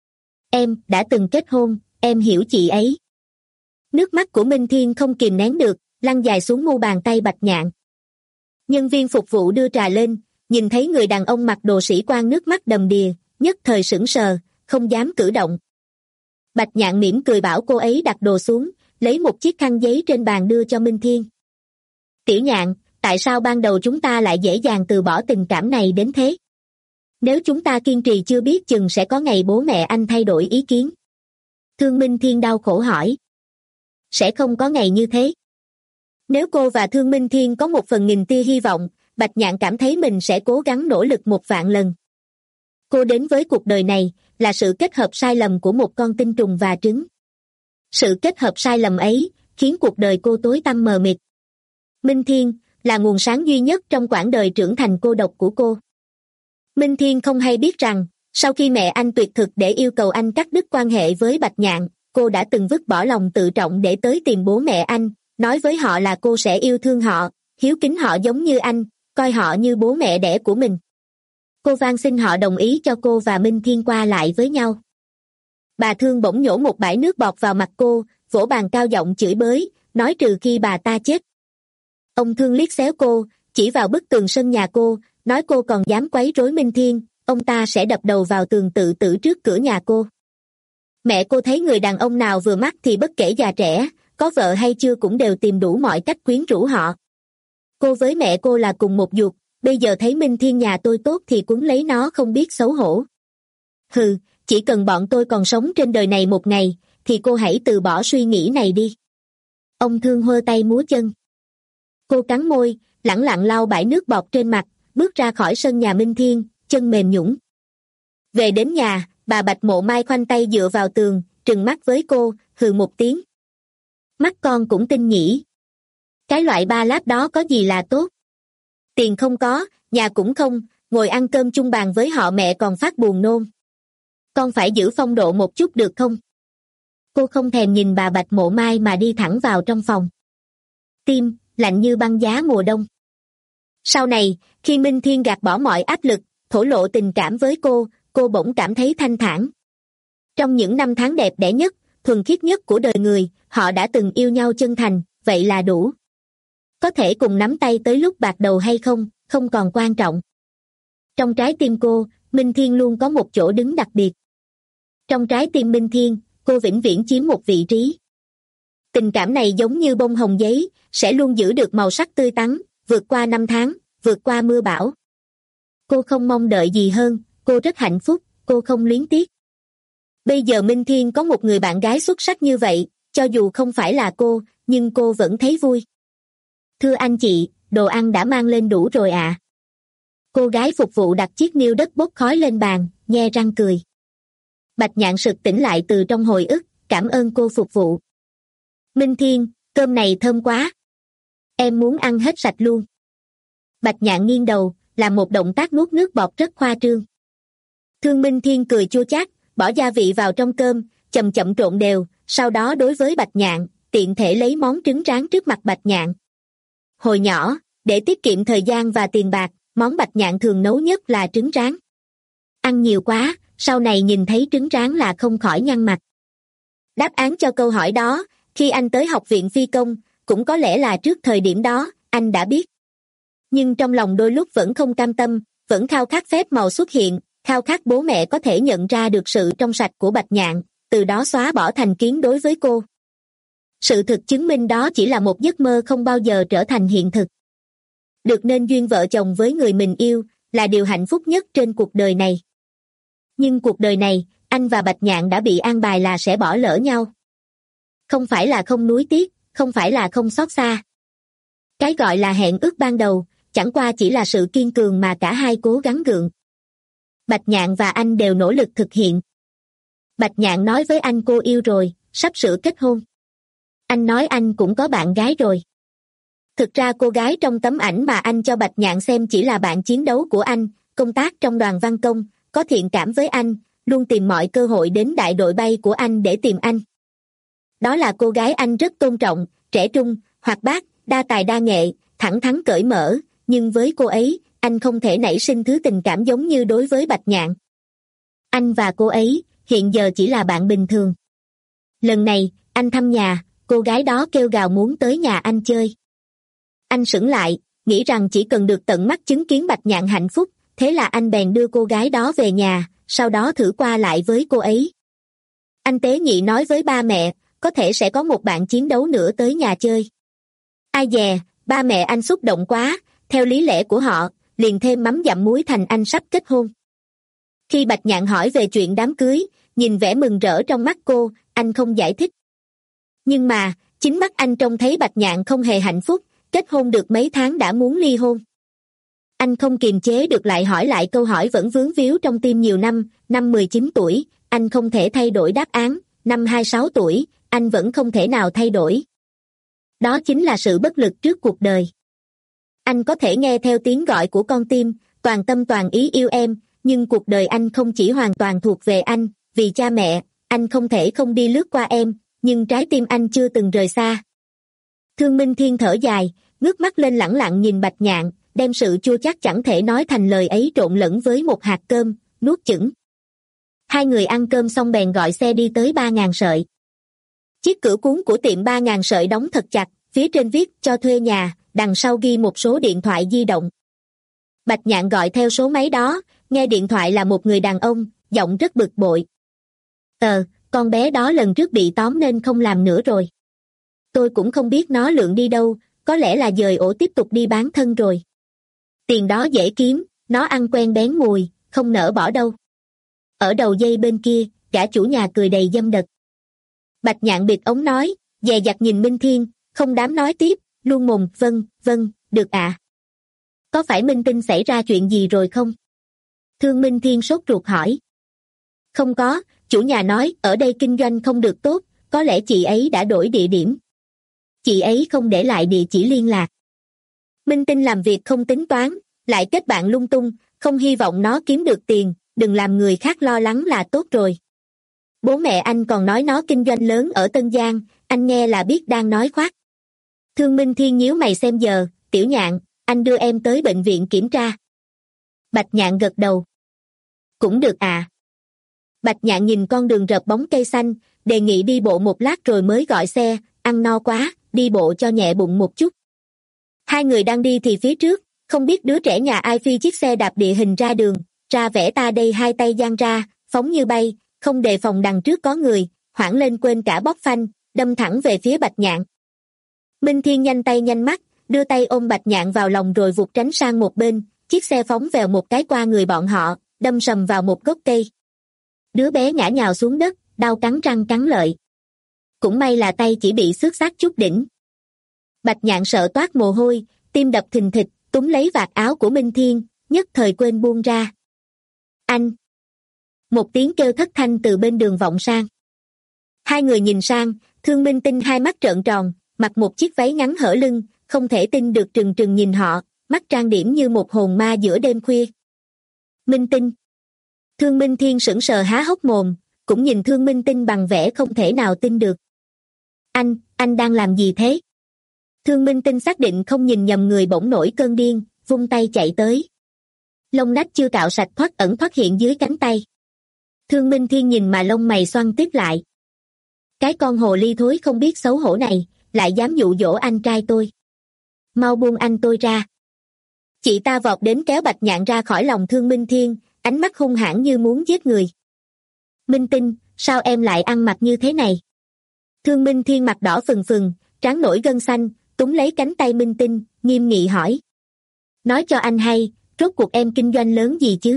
Em đã từng kết hôn, em hiểu chị ấy. Nước mắt của Minh Thiên không kìm nén được, lăn dài xuống mu bàn tay Bạch Nhạn. Nhân viên phục vụ đưa trà lên, nhìn thấy người đàn ông mặc đồ sĩ quan nước mắt đầm đìa, nhất thời sững sờ, không dám cử động. Bạch Nhạn mỉm cười bảo cô ấy đặt đồ xuống, lấy một chiếc khăn giấy trên bàn đưa cho Minh Thiên. Tiểu Nhạn, tại sao ban đầu chúng ta lại dễ dàng từ bỏ tình cảm này đến thế? Nếu chúng ta kiên trì chưa biết chừng sẽ có ngày bố mẹ anh thay đổi ý kiến. Thương Minh Thiên đau khổ hỏi. Sẽ không có ngày như thế. Nếu cô và Thương Minh Thiên có một phần nghìn tia hy vọng, Bạch Nhạn cảm thấy mình sẽ cố gắng nỗ lực một vạn lần. Cô đến với cuộc đời này là sự kết hợp sai lầm của một con tinh trùng và trứng. Sự kết hợp sai lầm ấy khiến cuộc đời cô tối tăm mờ mịt. Minh Thiên là nguồn sáng duy nhất trong quãng đời trưởng thành cô độc của cô. Minh Thiên không hay biết rằng, sau khi mẹ anh tuyệt thực để yêu cầu anh cắt đứt quan hệ với Bạch Nhạn, cô đã từng vứt bỏ lòng tự trọng để tới tìm bố mẹ anh, nói với họ là cô sẽ yêu thương họ, hiếu kính họ giống như anh, coi họ như bố mẹ đẻ của mình. Cô van xin họ đồng ý cho cô và Minh Thiên qua lại với nhau. Bà Thương bỗng nhổ một bãi nước bọt vào mặt cô, vỗ bàn cao giọng chửi bới, nói trừ khi bà ta chết. Ông Thương liếc xéo cô, chỉ vào bức tường sân nhà cô, nói cô còn dám quấy rối Minh Thiên, ông ta sẽ đập đầu vào tường tự tử trước cửa nhà cô. Mẹ cô thấy người đàn ông nào vừa mắt thì bất kể già trẻ, có vợ hay chưa cũng đều tìm đủ mọi cách quyến rũ họ. Cô với mẹ cô là cùng một ruột, bây giờ thấy Minh Thiên nhà tôi tốt thì cuốn lấy nó không biết xấu hổ. Hừ, chỉ cần bọn tôi còn sống trên đời này một ngày, thì cô hãy từ bỏ suy nghĩ này đi. Ông Thương hơ tay múa chân. Cô cắn môi, lẳng lặng lau bãi nước bọt trên mặt, bước ra khỏi sân nhà Minh Thiên, chân mềm nhũn. Về đến nhà, bà Bạch Mộ Mai khoanh tay dựa vào tường, trừng mắt với cô, hừ một tiếng. Mắt con cũng tinh nhỉ. Cái loại ba láp đó có gì là tốt? Tiền không có, nhà cũng không, ngồi ăn cơm chung bàn với họ mẹ còn phát buồn nôn. Con phải giữ phong độ một chút được không? Cô không thèm nhìn bà Bạch Mộ Mai mà đi thẳng vào trong phòng. Tim lạnh như băng giá mùa đông. Sau này, khi Minh Thiên gạt bỏ mọi áp lực, thổ lộ tình cảm với cô, cô bỗng cảm thấy thanh thản. Trong những năm tháng đẹp đẽ nhất, thuần khiết nhất của đời người, họ đã từng yêu nhau chân thành, vậy là đủ. Có thể cùng nắm tay tới lúc bạc đầu hay không, không còn quan trọng. Trong trái tim cô, Minh Thiên luôn có một chỗ đứng đặc biệt. Trong trái tim Minh Thiên, cô vĩnh viễn chiếm một vị trí. Tình cảm này giống như bông hồng giấy, sẽ luôn giữ được màu sắc tươi tắn, vượt qua năm tháng, vượt qua mưa bão. Cô không mong đợi gì hơn, cô rất hạnh phúc, cô không luyến tiếc. Bây giờ Minh Thiên có một người bạn gái xuất sắc như vậy, cho dù không phải là cô, nhưng cô vẫn thấy vui. Thưa anh chị, đồ ăn đã mang lên đủ rồi ạ. À. Cô gái phục vụ đặt chiếc niêu đất bốc khói lên bàn, nhe răng cười. Bạch Nhạn sực tỉnh lại từ trong hồi ức, cảm ơn cô phục vụ. Minh Thiên, cơm này thơm quá. Em muốn ăn hết sạch luôn. Bạch Nhạn nghiêng đầu, làm một động tác nuốt nước bọt rất khoa trương. Thương Minh Thiên cười chua chát, bỏ gia vị vào trong cơm, chậm chậm trộn đều, sau đó đối với Bạch Nhạn, tiện thể lấy món trứng rán trước mặt Bạch Nhạn. Hồi nhỏ, để tiết kiệm thời gian và tiền bạc, món Bạch Nhạn thường nấu nhất là trứng rán. Ăn nhiều quá, sau này nhìn thấy trứng rán là không khỏi nhăn mặt. Đáp án cho câu hỏi đó, khi anh tới học viện phi công, cũng có lẽ là trước thời điểm đó, anh đã biết. Nhưng trong lòng đôi lúc vẫn không cam tâm, vẫn khao khát phép màu xuất hiện, khao khát bố mẹ có thể nhận ra được sự trong sạch của Bạch Nhạn, từ đó xóa bỏ thành kiến đối với cô. Sự thực chứng minh đó chỉ là một giấc mơ không bao giờ trở thành hiện thực. Được nên duyên vợ chồng với người mình yêu là điều hạnh phúc nhất trên cuộc đời này. Nhưng cuộc đời này, anh và Bạch Nhạn đã bị an bài là sẽ bỏ lỡ nhau. Không phải là không nuối tiếc, không phải là không xót xa. Cái gọi là hẹn ước ban đầu, chẳng qua chỉ là sự kiên cường mà cả hai cố gắng gượng. Bạch Nhạn và anh đều nỗ lực thực hiện. Bạch Nhạn nói với anh cô yêu rồi, sắp sửa kết hôn. Anh nói anh cũng có bạn gái rồi. Thực ra cô gái trong tấm ảnh mà anh cho Bạch Nhạn xem chỉ là bạn chiến đấu của anh, công tác trong đoàn văn công, có thiện cảm với anh, luôn tìm mọi cơ hội đến đại đội bay của anh để tìm anh. Đó là cô gái anh rất tôn trọng, trẻ trung, hoạt bát, đa tài đa nghệ, thẳng thắn cởi mở, nhưng với cô ấy, anh không thể nảy sinh thứ tình cảm giống như đối với Bạch Nhạn. Anh và cô ấy, hiện giờ chỉ là bạn bình thường. Lần này, anh thăm nhà, cô gái đó kêu gào muốn tới nhà anh chơi. Anh sững lại, nghĩ rằng chỉ cần được tận mắt chứng kiến Bạch Nhạn hạnh phúc, thế là anh bèn đưa cô gái đó về nhà, sau đó thử qua lại với cô ấy. Anh tế nhị nói với ba mẹ, có thể sẽ có một bạn chiến đấu nữa tới nhà chơi. Ai dè, ba mẹ anh xúc động quá, theo lý lẽ của họ, liền thêm mắm dặm muối thành anh sắp kết hôn. Khi Bạch Nhạn hỏi về chuyện đám cưới, nhìn vẻ mừng rỡ trong mắt cô, anh không giải thích. Nhưng mà, chính mắt anh trông thấy Bạch Nhạn không hề hạnh phúc, kết hôn được mấy tháng đã muốn ly hôn. Anh không kiềm chế được lại hỏi lại câu hỏi vẫn vướng víu trong tim nhiều năm, năm mười chín tuổi, anh không thể thay đổi đáp án, năm hai mươi sáu tuổi, anh vẫn không thể nào thay đổi. Đó chính là sự bất lực trước cuộc đời. Anh có thể nghe theo tiếng gọi của con tim, toàn tâm toàn ý yêu em, nhưng cuộc đời anh không chỉ hoàn toàn thuộc về anh, vì cha mẹ, anh không thể không đi lướt qua em, nhưng trái tim anh chưa từng rời xa. Thương Minh Thiên thở dài, ngước mắt lên lẳng lặng nhìn Bạch Nhạn, đem sự chua chát chẳng thể nói thành lời ấy trộn lẫn với một hạt cơm, nuốt chửng. Hai người ăn cơm xong bèn gọi xe đi tới ba ngàn sợi. Chiếc cửa cuốn của tiệm ba ngàn sợi đóng thật chặt, phía trên viết cho thuê nhà, đằng sau ghi một số điện thoại di động. Bạch Nhạn gọi theo số máy đó, nghe điện thoại là một người đàn ông, giọng rất bực bội. Ờ, con bé đó lần trước bị tóm nên không làm nữa rồi. Tôi cũng không biết nó lượn đi đâu, có lẽ là dời ổ tiếp tục đi bán thân rồi. Tiền đó dễ kiếm, nó ăn quen bén mùi, không nỡ bỏ đâu. Ở đầu dây bên kia, gã chủ nhà cười đầy dâm đật. Bạch Nhạn bịt ống nói, dè dặt nhìn Minh Thiên, không dám nói tiếp, luôn mồm, vâng, vâng, được ạ. À. Có phải Minh Tinh xảy ra chuyện gì rồi không? Thương Minh Thiên sốt ruột hỏi. Không có, chủ nhà nói ở đây kinh doanh không được tốt, có lẽ chị ấy đã đổi địa điểm. Chị ấy không để lại địa chỉ liên lạc. Minh Tinh làm việc không tính toán, lại kết bạn lung tung, không hy vọng nó kiếm được tiền, đừng làm người khác lo lắng là tốt rồi. Bố mẹ anh còn nói nó kinh doanh lớn ở Tân Giang, anh nghe là biết đang nói khoác. Thương Minh Thiên nhíu mày xem giờ, Tiểu Nhạn, anh đưa em tới bệnh viện kiểm tra. Bạch Nhạn gật đầu. Cũng được à. Bạch Nhạn nhìn con đường rợp bóng cây xanh, đề nghị đi bộ một lát rồi mới gọi xe, ăn no quá, đi bộ cho nhẹ bụng một chút. Hai người đang đi thì phía trước, không biết đứa trẻ nhà ai phi chiếc xe đạp địa hình ra đường, ra vẻ ta đây hai tay giang ra, phóng như bay, không đề phòng đằng trước có người, hoảng lên quên cả bóp phanh, đâm thẳng về phía Bạch Nhạn. Minh Thiên nhanh tay nhanh mắt, đưa tay ôm Bạch Nhạn vào lòng rồi vụt tránh sang một bên, chiếc xe phóng vèo một cái qua người bọn họ, đâm sầm vào một gốc cây. Đứa bé ngã nhào xuống đất, đau cắn răng cắn lợi. Cũng may là tay chỉ bị xước xác chút đỉnh. Bạch Nhạn sợ toát mồ hôi, tim đập thình thịch, túm lấy vạt áo của Minh Thiên, nhất thời quên buông ra. Anh! Một tiếng kêu thất thanh từ bên đường vọng sang. Hai người nhìn sang, Thương Minh Tinh hai mắt trợn tròn, mặc một chiếc váy ngắn hở lưng, không thể tin được trừng trừng nhìn họ, mắt trang điểm như một hồn ma giữa đêm khuya. Minh Tinh! Thương Minh Thiên sững sờ há hốc mồm, cũng nhìn Thương Minh Tinh bằng vẻ không thể nào tin được. Anh, anh đang làm gì thế? Thương Minh Tinh xác định không nhìn nhầm người bỗng nổi cơn điên, vung tay chạy tới. Lông nách chưa cạo sạch thoát ẩn thoát hiện dưới cánh tay. Thương Minh Thiên nhìn mà lông mày xoăn tiếp lại. Cái con hồ ly thối không biết xấu hổ này, lại dám dụ dỗ anh trai tôi. Mau buông anh tôi ra. Chị ta vọt đến kéo Bạch Nhạn ra khỏi lòng Thương Minh Thiên, ánh mắt hung hãn như muốn giết người. Minh Tinh, sao em lại ăn mặc như thế này? Thương Minh Thiên mặt đỏ phừng phừng, trán nổi gân xanh, túm lấy cánh tay Minh Tinh, nghiêm nghị hỏi. Nói cho anh hay, rốt cuộc em kinh doanh lớn gì chứ?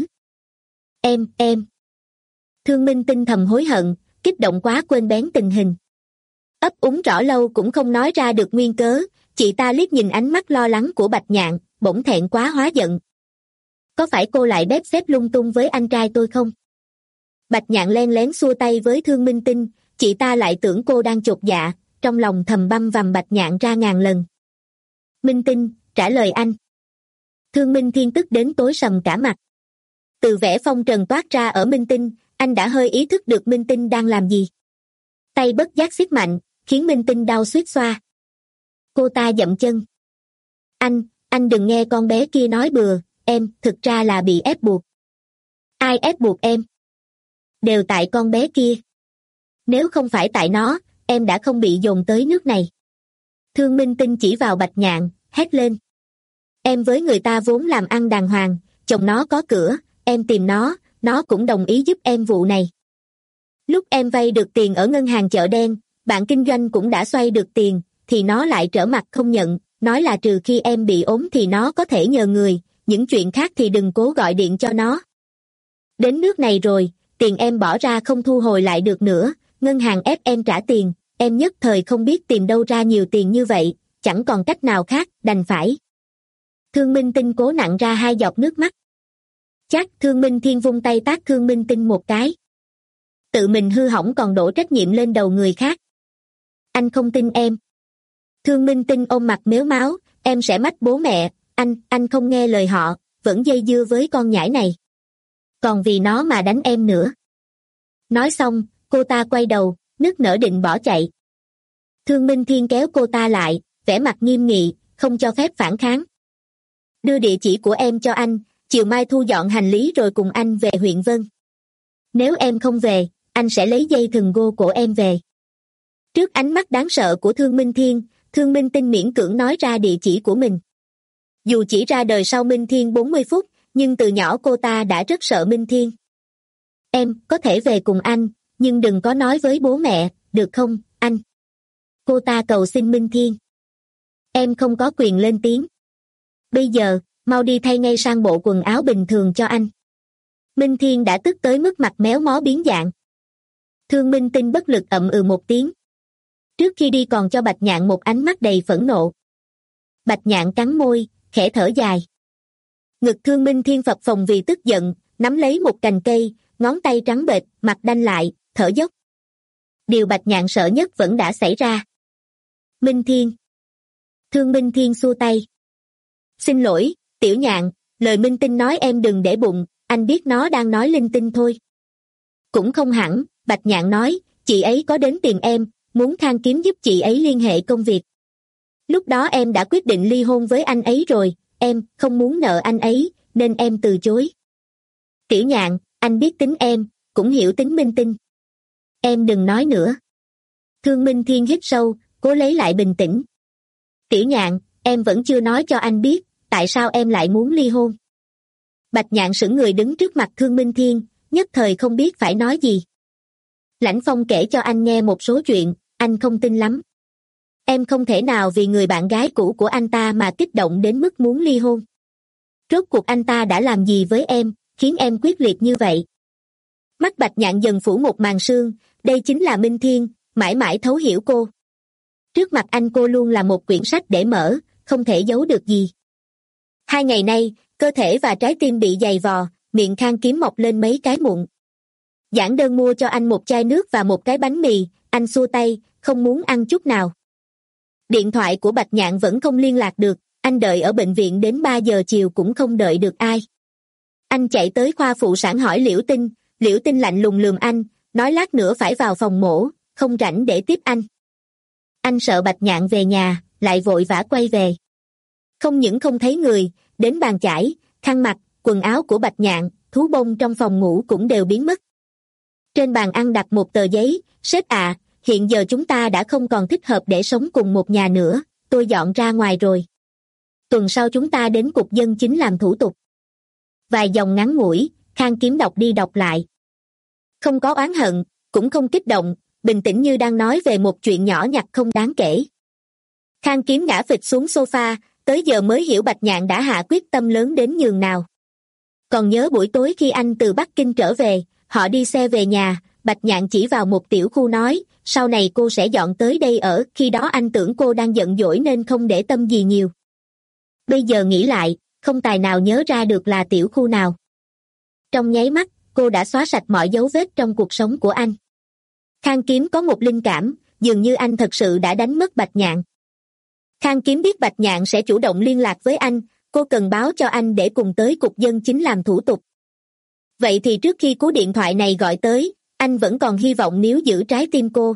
Em, em. Thương Minh Tinh thầm hối hận, kích động quá quên bén tình hình. Ấp úng rõ lâu cũng không nói ra được nguyên cớ, chị ta liếc nhìn ánh mắt lo lắng của Bạch Nhạn, bỗng thẹn quá hóa giận. Có phải cô lại bếp xếp lung tung với anh trai tôi không? Bạch Nhạn len lén xua tay với Thương Minh Tinh, chị ta lại tưởng cô đang chột dạ, trong lòng thầm băm vằm Bạch Nhạn ra ngàn lần. Minh Tinh, trả lời anh. Thương Minh Thiên tức đến tối sầm cả mặt. Từ vẻ phong trần toát ra ở Minh Tinh, anh đã hơi ý thức được Minh Tinh đang làm gì. Tay bất giác siết mạnh, khiến Minh Tinh đau suýt xoa. Cô ta dậm chân. Anh, anh đừng nghe con bé kia nói bừa, em, thực ra là bị ép buộc. Ai ép buộc em? Đều tại con bé kia. Nếu không phải tại nó, em đã không bị dồn tới nước này. Thương Minh Tinh chỉ vào Bạch Nhạn, hét lên. Em với người ta vốn làm ăn đàng hoàng, chồng nó có cửa, em tìm nó, nó cũng đồng ý giúp em vụ này. Lúc em vay được tiền ở ngân hàng chợ đen, bạn kinh doanh cũng đã xoay được tiền, thì nó lại trở mặt không nhận, nói là trừ khi em bị ốm thì nó có thể nhờ người, những chuyện khác thì đừng cố gọi điện cho nó. Đến nước này rồi, tiền em bỏ ra không thu hồi lại được nữa, ngân hàng ép em trả tiền, em nhất thời không biết tìm đâu ra nhiều tiền như vậy, chẳng còn cách nào khác, đành phải. Thương Minh Tinh cố nặn ra hai giọt nước mắt. Chắc Thương Minh Thiên vung tay tát Thương Minh Tinh một cái. Tự mình hư hỏng còn đổ trách nhiệm lên đầu người khác. Anh không tin em. Thương Minh Tinh ôm mặt mếu máo, em sẽ mách bố mẹ, anh, anh không nghe lời họ, vẫn dây dưa với con nhãi này. Còn vì nó mà đánh em nữa. Nói xong, cô ta quay đầu, nức nở định bỏ chạy. Thương Minh Thiên kéo cô ta lại, vẻ mặt nghiêm nghị, không cho phép phản kháng. Đưa địa chỉ của em cho anh, chiều mai thu dọn hành lý rồi cùng anh về huyện Vân. Nếu em không về, anh sẽ lấy dây thừng gô cổ em về. Trước ánh mắt đáng sợ của Thương Minh Thiên, Thương Minh Tinh miễn cưỡng nói ra địa chỉ của mình. Dù chỉ ra đời sau Minh Thiên bốn mươi phút, nhưng từ nhỏ cô ta đã rất sợ Minh Thiên. Em có thể về cùng anh, nhưng đừng có nói với bố mẹ, được không, anh? Cô ta cầu xin Minh Thiên. Em không có quyền lên tiếng. Bây giờ, mau đi thay ngay sang bộ quần áo bình thường cho anh. Minh Thiên đã tức tới mức mặt méo mó biến dạng. Thương Minh Tinh bất lực ậm ừ một tiếng. Trước khi đi còn cho Bạch Nhạn một ánh mắt đầy phẫn nộ. Bạch Nhạn cắn môi, khẽ thở dài. Ngực Thương Minh Thiên phập phồng vì tức giận, nắm lấy một cành cây, ngón tay trắng bệch, mặt đanh lại, thở dốc. Điều Bạch Nhạn sợ nhất vẫn đã xảy ra. Minh Thiên. Thương Minh Thiên xua tay. Xin lỗi, Tiểu Nhạn, lời Minh Tinh nói em đừng để bụng, anh biết nó đang nói linh tinh thôi. Cũng không hẳn, Bạch Nhạn nói, chị ấy có đến tìm em, muốn Khang Kiếm giúp chị ấy liên hệ công việc. Lúc đó em đã quyết định ly hôn với anh ấy rồi, em không muốn nợ anh ấy, nên em từ chối. Tiểu Nhạn, anh biết tính em, cũng hiểu tính Minh Tinh. Em đừng nói nữa. Thương Minh Thiên hít sâu, cố lấy lại bình tĩnh. Tiểu Nhạn, em vẫn chưa nói cho anh biết, tại sao em lại muốn ly hôn. Bạch Nhạn sững người đứng trước mặt Thương Minh Thiên, nhất thời không biết phải nói gì. Lãnh Phong kể cho anh nghe một số chuyện, anh không tin lắm. Em không thể nào vì người bạn gái cũ của anh ta mà kích động đến mức muốn ly hôn. Rốt cuộc anh ta đã làm gì với em, khiến em quyết liệt như vậy? Mắt Bạch Nhạn dần phủ một màn sương, đây chính là Minh Thiên, mãi mãi thấu hiểu cô. Trước mặt anh cô luôn là một quyển sách để mở, không thể giấu được gì. Hai ngày nay, cơ thể và trái tim bị dày vò, miệng Khang Kiếm mọc lên mấy cái mụn. Giản Đơn mua cho anh một chai nước và một cái bánh mì, anh xua tay, không muốn ăn chút nào. Điện thoại của Bạch Nhạn vẫn không liên lạc được, anh đợi ở bệnh viện đến ba giờ chiều cũng không đợi được ai. Anh chạy tới khoa phụ sản hỏi Liễu Tinh, Liễu Tinh lạnh lùng lườm anh, nói lát nữa phải vào phòng mổ, không rảnh để tiếp anh. Anh sợ Bạch Nhạn về nhà, lại vội vã quay về. Không những không thấy người, đến bàn chải, khăn mặt, quần áo của Bạch Nhạn, thú bông trong phòng ngủ cũng đều biến mất. Trên bàn ăn đặt một tờ giấy, sếp à, hiện giờ chúng ta đã không còn thích hợp để sống cùng một nhà nữa, tôi dọn ra ngoài rồi. Tuần sau chúng ta đến cục dân chính làm thủ tục. Vài dòng ngắn ngủi, Khang Kiếm đọc đi đọc lại. Không có oán hận, cũng không kích động, bình tĩnh như đang nói về một chuyện nhỏ nhặt không đáng kể. Khang Kiếm ngã phịch xuống sofa, tới giờ mới hiểu Bạch Nhạn đã hạ quyết tâm lớn đến nhường nào. Còn nhớ buổi tối khi anh từ Bắc Kinh trở về, họ đi xe về nhà, Bạch Nhạn chỉ vào một tiểu khu nói, sau này cô sẽ dọn tới đây ở, khi đó anh tưởng cô đang giận dỗi nên không để tâm gì nhiều. Bây giờ nghĩ lại, không tài nào nhớ ra được là tiểu khu nào. Trong nháy mắt, cô đã xóa sạch mọi dấu vết trong cuộc sống của anh. Khang Kiếm có một linh cảm, dường như anh thật sự đã đánh mất Bạch Nhạn. Khang Kiếm biết Bạch Nhạn sẽ chủ động liên lạc với anh, cô cần báo cho anh để cùng tới cục dân chính làm thủ tục. Vậy thì trước khi cú điện thoại này gọi tới, anh vẫn còn hy vọng níu giữ trái tim cô.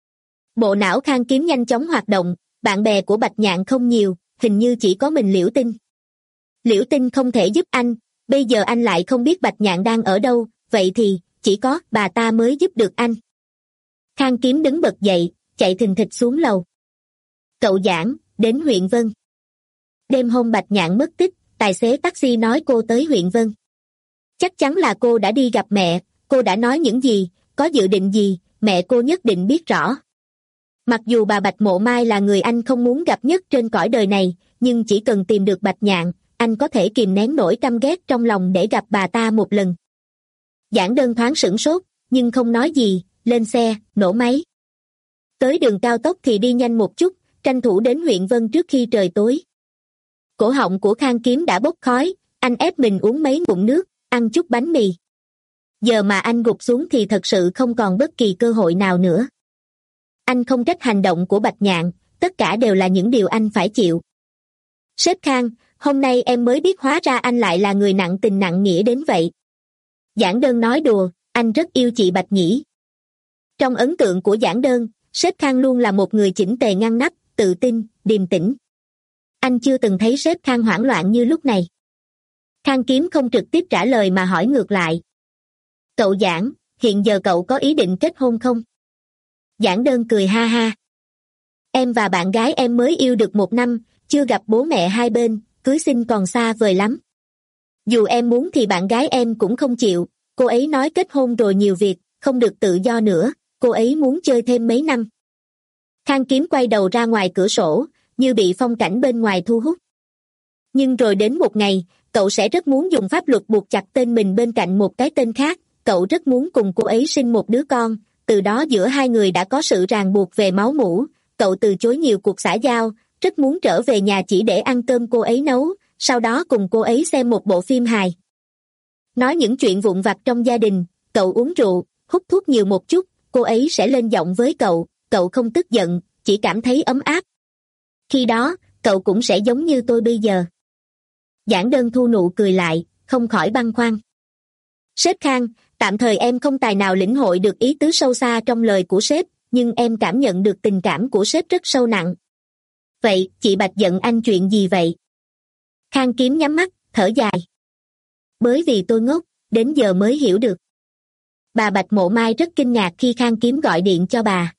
Bộ não Khang Kiếm nhanh chóng hoạt động, bạn bè của Bạch Nhạn không nhiều, hình như chỉ có mình Liễu Tinh. Liễu Tinh không thể giúp anh, bây giờ anh lại không biết Bạch Nhạn đang ở đâu, vậy thì chỉ có bà ta mới giúp được anh. Khang Kiếm đứng bật dậy, chạy thình thịch xuống lầu. Cậu Giảng, đến huyện Vân. Đêm hôm Bạch Nhạn mất tích, tài xế taxi nói cô tới huyện Vân. Chắc chắn là cô đã đi gặp mẹ, cô đã nói những gì, có dự định gì, mẹ cô nhất định biết rõ. Mặc dù bà Bạch Mộ Mai là người anh không muốn gặp nhất trên cõi đời này, nhưng chỉ cần tìm được Bạch Nhạn, anh có thể kìm nén nỗi căm ghét trong lòng để gặp bà ta một lần. Giảng Đơn thoáng sửng sốt, nhưng không nói gì, lên xe, nổ máy. Tới đường cao tốc thì đi nhanh một chút, tranh thủ đến huyện Vân trước khi trời tối. Cổ họng của Khang Kiếm đã bốc khói, anh ép mình uống mấy ngụm nước, ăn chút bánh mì. Giờ mà anh gục xuống thì thật sự không còn bất kỳ cơ hội nào nữa. Anh không trách hành động của Bạch Nhạn, tất cả đều là những điều anh phải chịu. Sếp Khang, hôm nay em mới biết hóa ra anh lại là người nặng tình nặng nghĩa đến vậy. Giảng Đơn nói đùa, anh rất yêu chị Bạch nhỉ. Trong ấn tượng của Giảng Đơn, sếp Khang luôn là một người chỉnh tề ngăn nắp, tự tin, điềm tĩnh. Anh chưa từng thấy sếp Khang hoảng loạn như lúc này. Khang Kiếm không trực tiếp trả lời mà hỏi ngược lại. Cậu Giảng, hiện giờ cậu có ý định kết hôn không? Giảng Đơn cười ha ha. Em và bạn gái em mới yêu được một năm, chưa gặp bố mẹ hai bên, cưới xin còn xa vời lắm. Dù em muốn thì bạn gái em cũng không chịu, cô ấy nói kết hôn rồi nhiều việc, không được tự do nữa, cô ấy muốn chơi thêm mấy năm. Khang Kiếm quay đầu ra ngoài cửa sổ, như bị phong cảnh bên ngoài thu hút. Nhưng rồi đến một ngày, cậu sẽ rất muốn dùng pháp luật buộc chặt tên mình bên cạnh một cái tên khác, cậu rất muốn cùng cô ấy sinh một đứa con, từ đó giữa hai người đã có sự ràng buộc về máu mủ, cậu từ chối nhiều cuộc xã giao, rất muốn trở về nhà chỉ để ăn cơm cô ấy nấu, sau đó cùng cô ấy xem một bộ phim hài. Nói những chuyện vụn vặt trong gia đình, cậu uống rượu, hút thuốc nhiều một chút, cô ấy sẽ lên giọng với cậu, cậu không tức giận, chỉ cảm thấy ấm áp. Khi đó, cậu cũng sẽ giống như tôi bây giờ. Giảng Đơn thu nụ cười lại, không khỏi băn khoăn. Sếp Khang, tạm thời em không tài nào lĩnh hội được ý tứ sâu xa trong lời của sếp, nhưng em cảm nhận được tình cảm của sếp rất sâu nặng. Vậy, chị Bạch giận anh chuyện gì vậy? Khang Kiếm nhắm mắt, thở dài. Bởi vì tôi ngốc, đến giờ mới hiểu được. Bà Bạch Mộ Mai rất kinh ngạc khi Khang Kiếm gọi điện cho bà.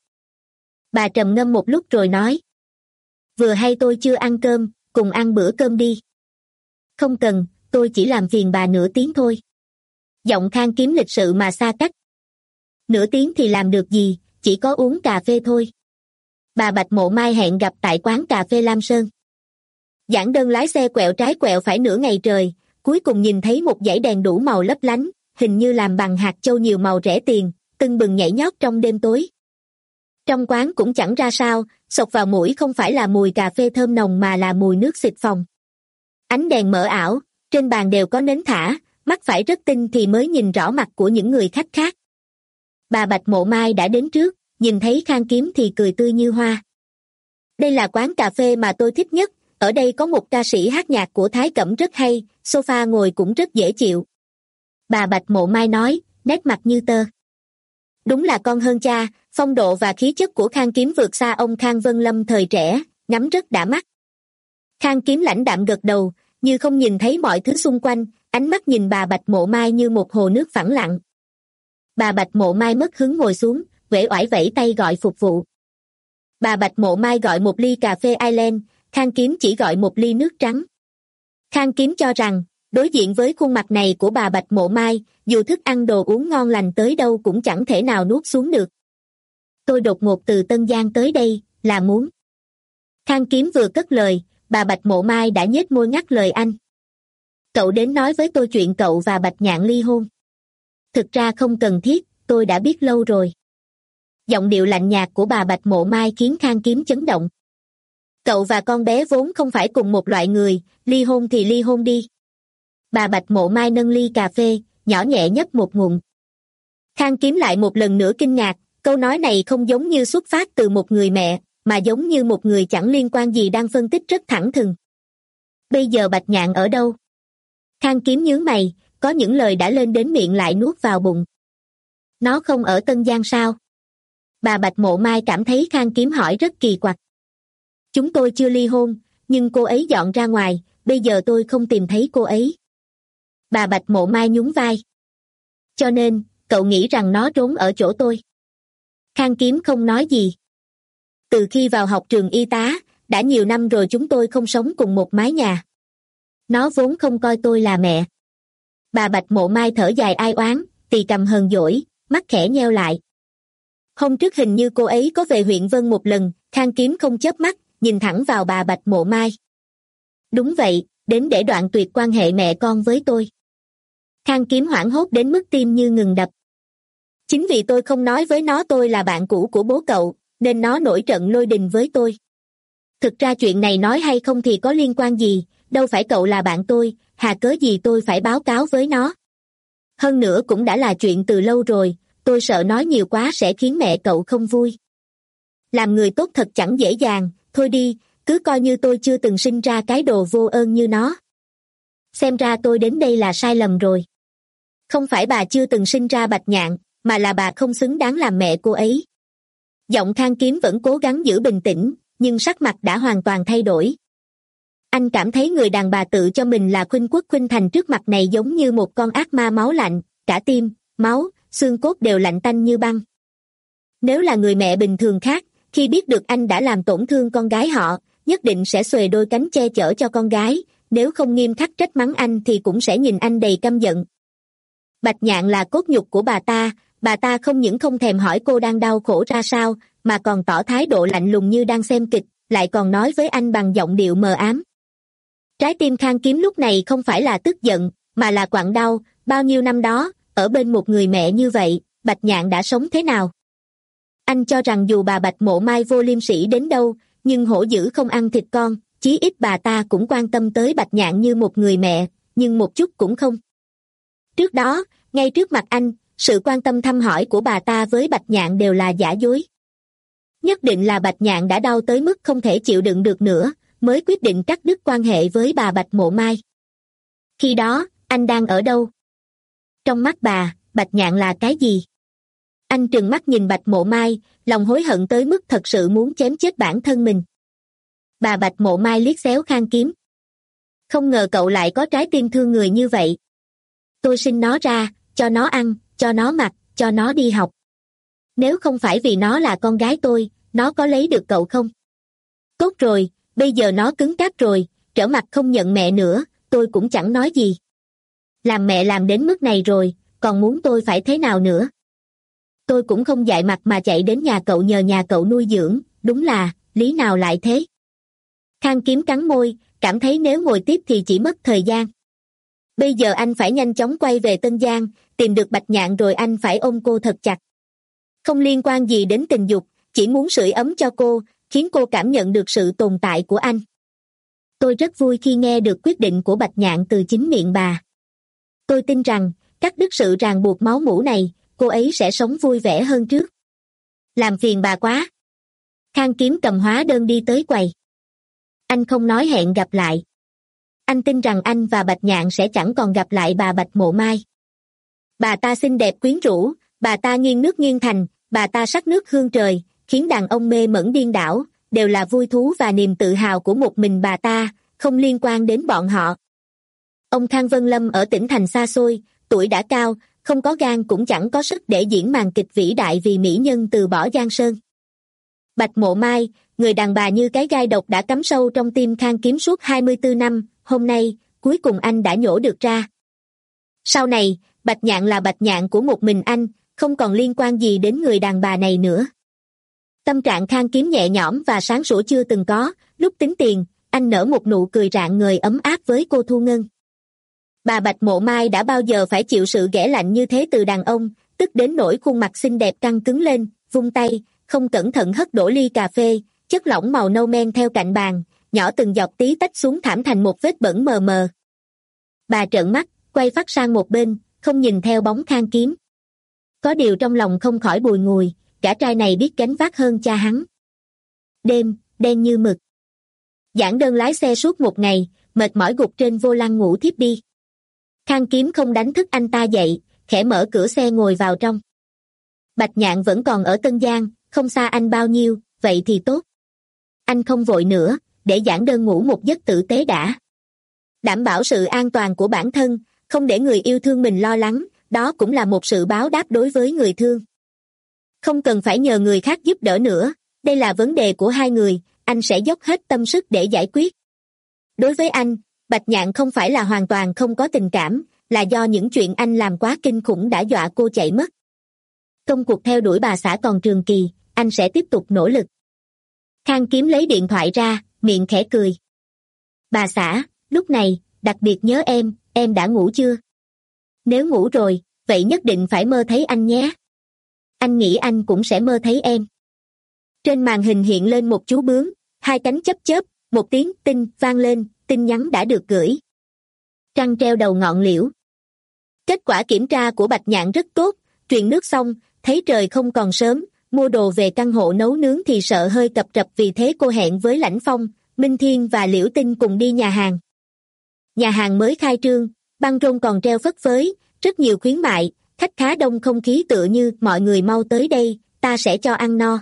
Bà trầm ngâm một lúc rồi nói. Vừa hay tôi chưa ăn cơm, cùng ăn bữa cơm đi. Không cần, tôi chỉ làm phiền bà nửa tiếng thôi. Giọng Khang Kiếm lịch sự mà xa cách. Nửa tiếng thì làm được gì, chỉ có uống cà phê thôi. Bà Bạch Mộ Mai hẹn gặp tại quán cà phê Lam Sơn. Giảng Đơn lái xe quẹo trái quẹo phải nửa ngày trời, cuối cùng nhìn thấy một dãy đèn đủ màu lấp lánh, hình như làm bằng hạt châu nhiều màu rẻ tiền, tưng bừng nhảy nhót trong đêm tối. Trong quán cũng chẳng ra sao, xộc vào mũi không phải là mùi cà phê thơm nồng mà là mùi nước xịt phòng. Ánh đèn mờ ảo, trên bàn đều có nến thả, mắt phải rất tinh thì mới nhìn rõ mặt của những người khách khác. Bà Bạch Mộ Mai đã đến trước, nhìn thấy Khang Kiếm thì cười tươi như hoa. Đây là quán cà phê mà tôi thích nhất, ở đây có một ca sĩ hát nhạc của Thái Cẩm rất hay, sofa ngồi cũng rất dễ chịu. Bà Bạch Mộ Mai nói, nét mặt như tơ. Đúng là con hơn cha, phong độ và khí chất của Khang Kiếm vượt xa ông Khang Vân Lâm thời trẻ, ngắm rất đã mắt. Khang Kiếm lãnh đạm gật đầu, như không nhìn thấy mọi thứ xung quanh, ánh mắt nhìn bà Bạch Mộ Mai như một hồ nước phẳng lặng. Bà Bạch Mộ Mai mất hứng ngồi xuống, uể oải vẫy tay gọi phục vụ. Bà Bạch Mộ Mai gọi một ly cà phê Ireland, Khang Kiếm chỉ gọi một ly nước trắng. Khang Kiếm cho rằng, đối diện với khuôn mặt này của bà Bạch Mộ Mai, dù thức ăn đồ uống ngon lành tới đâu cũng chẳng thể nào nuốt xuống được. Tôi đột ngột từ Tân Giang tới đây, là muốn. Khang Kiếm vừa cất lời, bà Bạch Mộ Mai đã nhếch môi ngắt lời anh. Cậu đến nói với tôi chuyện cậu và Bạch Nhạn ly hôn. Thực ra không cần thiết, tôi đã biết lâu rồi. Giọng điệu lạnh nhạt của bà Bạch Mộ Mai khiến Khang Kiếm chấn động. Cậu và con bé vốn không phải cùng một loại người, ly hôn thì ly hôn đi. Bà Bạch Mộ Mai nâng ly cà phê, nhỏ nhẹ nhấp một ngụm. Khang Kiếm lại một lần nữa kinh ngạc, câu nói này không giống như xuất phát từ một người mẹ, mà giống như một người chẳng liên quan gì đang phân tích rất thẳng thừng. Bây giờ Bạch Nhạn ở đâu? Khang Kiếm nhướng mày, có những lời đã lên đến miệng lại nuốt vào bụng. Nó không ở Tân Giang sao? Bà Bạch Mộ Mai cảm thấy Khang Kiếm hỏi rất kỳ quặc. Chúng tôi chưa ly hôn, nhưng cô ấy dọn ra ngoài, bây giờ tôi không tìm thấy cô ấy. Bà Bạch Mộ Mai nhún vai. Cho nên, cậu nghĩ rằng nó trốn ở chỗ tôi. Khang Kiếm không nói gì. Từ khi vào học trường y tá, đã nhiều năm rồi chúng tôi không sống cùng một mái nhà. Nó vốn không coi tôi là mẹ. Bà Bạch Mộ Mai thở dài ai oán, tì cầm hờn dỗi, mắt khẽ nheo lại. Hôm trước hình như cô ấy có về huyện Vân một lần, Khang Kiếm không chớp mắt, nhìn thẳng vào bà Bạch Mộ Mai. Đúng vậy, đến để đoạn tuyệt quan hệ mẹ con với tôi. Khang Kiếm hoảng hốt đến mức tim như ngừng đập. Chính vì tôi không nói với nó tôi là bạn cũ của bố cậu, nên nó nổi trận lôi đình với tôi. Thực ra chuyện này nói hay không thì có liên quan gì, đâu phải cậu là bạn tôi, hà cớ gì tôi phải báo cáo với nó. Hơn nữa cũng đã là chuyện từ lâu rồi, tôi sợ nói nhiều quá sẽ khiến mẹ cậu không vui. Làm người tốt thật chẳng dễ dàng, thôi đi, cứ coi như tôi chưa từng sinh ra cái đồ vô ơn như nó. Xem ra tôi đến đây là sai lầm rồi. Không phải bà chưa từng sinh ra Bạch Nhạn, mà là bà không xứng đáng làm mẹ cô ấy. Giọng Khang Kiếm vẫn cố gắng giữ bình tĩnh, nhưng sắc mặt đã hoàn toàn thay đổi. Anh cảm thấy người đàn bà tự cho mình là khuynh quốc khuynh thành trước mặt này giống như một con ác ma máu lạnh, cả tim, máu, xương cốt đều lạnh tanh như băng. Nếu là người mẹ bình thường khác, khi biết được anh đã làm tổn thương con gái họ, nhất định sẽ xuề đôi cánh che chở cho con gái, nếu không nghiêm khắc trách mắng anh thì cũng sẽ nhìn anh đầy căm giận. Bạch Nhạn là cốt nhục của bà ta, bà ta không những không thèm hỏi cô đang đau khổ ra sao, mà còn tỏ thái độ lạnh lùng như đang xem kịch, lại còn nói với anh bằng giọng điệu mờ ám. Trái tim Khang Kiếm lúc này không phải là tức giận, mà là quặn đau, bao nhiêu năm đó, ở bên một người mẹ như vậy, Bạch Nhạn đã sống thế nào? Anh cho rằng dù bà Bạch Mộ Mai vô liêm sỉ đến đâu, nhưng hổ dữ không ăn thịt con, chí ít bà ta cũng quan tâm tới Bạch Nhạn như một người mẹ, nhưng một chút cũng không. Trước đó, ngay trước mặt anh, sự quan tâm thăm hỏi của bà ta với Bạch Nhạn đều là giả dối. Nhất định là Bạch Nhạn đã đau tới mức không thể chịu đựng được nữa, mới quyết định cắt đứt quan hệ với bà Bạch Mộ Mai. Khi đó, anh đang ở đâu? Trong mắt bà, Bạch Nhạn là cái gì? Anh trừng mắt nhìn Bạch Mộ Mai, lòng hối hận tới mức thật sự muốn chém chết bản thân mình. Bà Bạch Mộ Mai liếc xéo Khang Kiếm. Không ngờ cậu lại có trái tim thương người như vậy. Tôi sinh nó ra, cho nó ăn, cho nó mặc, cho nó đi học. Nếu không phải vì nó là con gái tôi, nó có lấy được cậu không? Tốt rồi, bây giờ nó cứng cáp rồi, trở mặt không nhận mẹ nữa, tôi cũng chẳng nói gì. Làm mẹ làm đến mức này rồi, còn muốn tôi phải thế nào nữa? Tôi cũng không dại mặt mà chạy đến nhà cậu nhờ nhà cậu nuôi dưỡng, đúng là, lý nào lại thế? Khang Kiếm cắn môi, cảm thấy nếu ngồi tiếp thì chỉ mất thời gian. Bây giờ anh phải nhanh chóng quay về Tân Giang, tìm được Bạch Nhạn rồi anh phải ôm cô thật chặt. Không liên quan gì đến tình dục, chỉ muốn sưởi ấm cho cô, khiến cô cảm nhận được sự tồn tại của anh. Tôi rất vui khi nghe được quyết định của Bạch Nhạn từ chính miệng bà. Tôi tin rằng, cắt đứt sự ràng buộc máu mủ này, cô ấy sẽ sống vui vẻ hơn trước. Làm phiền bà quá. Khang Kiếm cầm hóa đơn đi tới quầy. Anh không nói hẹn gặp lại. Anh tin rằng anh và Bạch Nhạn sẽ chẳng còn gặp lại bà Bạch Mộ Mai. Bà ta xinh đẹp quyến rũ, bà ta nghiêng nước nghiêng thành, bà ta sắc nước hương trời, khiến đàn ông mê mẩn điên đảo, đều là vui thú và niềm tự hào của một mình bà ta, không liên quan đến bọn họ. Ông Khang Vân Lâm ở tỉnh thành xa xôi, tuổi đã cao, không có gan cũng chẳng có sức để diễn màn kịch vĩ đại vì mỹ nhân từ bỏ Giang Sơn. Bạch Mộ Mai, người đàn bà như cái gai độc đã cắm sâu trong tim Khang Kiếm suốt hai mươi tư năm, hôm nay, cuối cùng anh đã nhổ được ra. Sau này, Bạch Nhạn là Bạch Nhạn của một mình anh, không còn liên quan gì đến người đàn bà này nữa. Tâm trạng Khang Kiếm nhẹ nhõm và sáng sủa chưa từng có, lúc tính tiền, anh nở một nụ cười rạng ngời ấm áp với cô Thu Ngân. Bà Bạch Mộ Mai đã bao giờ phải chịu sự ghẻ lạnh như thế từ đàn ông, tức đến nỗi khuôn mặt xinh đẹp căng cứng lên, vung tay, không cẩn thận hất đổ ly cà phê, chất lỏng màu nâu men theo cạnh bàn, nhỏ từng giọt tí tách xuống thảm thành một vết bẩn mờ mờ. Bà trợn mắt, quay phát sang một bên, không nhìn theo bóng Khang Kiếm. Có điều trong lòng không khỏi bùi ngùi, gã trai này biết gánh vác hơn cha hắn. Đêm, đen như mực. Giản Đơn lái xe suốt một ngày, mệt mỏi gục trên vô lăng ngủ thiếp đi. Khang Kiếm không đánh thức anh ta dậy, khẽ mở cửa xe ngồi vào trong. Bạch Nhạn vẫn còn ở Tân Giang, không xa anh bao nhiêu, vậy thì tốt. Anh không vội nữa, để Giản Đơn ngủ một giấc tử tế đã. Đảm bảo sự an toàn của bản thân, không để người yêu thương mình lo lắng, đó cũng là một sự báo đáp đối với người thương. Không cần phải nhờ người khác giúp đỡ nữa, đây là vấn đề của hai người, anh sẽ dốc hết tâm sức để giải quyết. Đối với anh, Bạch Nhạn không phải là hoàn toàn không có tình cảm, là do những chuyện anh làm quá kinh khủng đã dọa cô chạy mất. Công cuộc theo đuổi bà xã còn trường kỳ, anh sẽ tiếp tục nỗ lực. Khang Kiếm lấy điện thoại ra, miệng khẽ cười. Bà xã, lúc này, đặc biệt nhớ em, em đã ngủ chưa? Nếu ngủ rồi, vậy nhất định phải mơ thấy anh nhé. Anh nghĩ anh cũng sẽ mơ thấy em. Trên màn hình hiện lên một chú bướm, hai cánh chớp chớp, một tiếng tinh vang lên, tin nhắn đã được gửi. Trăng treo đầu ngọn liễu. Kết quả kiểm tra của Bạch Nhạn rất tốt, truyền nước xong, thấy trời không còn sớm, mua đồ về căn hộ nấu nướng thì sợ hơi cập rập, vì thế cô hẹn với Lãnh Phong, Minh Thiên và Liễu Tinh cùng đi nhà hàng. Nhà hàng mới khai trương, băng rôn còn treo phất phới, rất nhiều khuyến mại, khách khá đông, không khí tựa như mọi người mau tới đây, ta sẽ cho ăn no.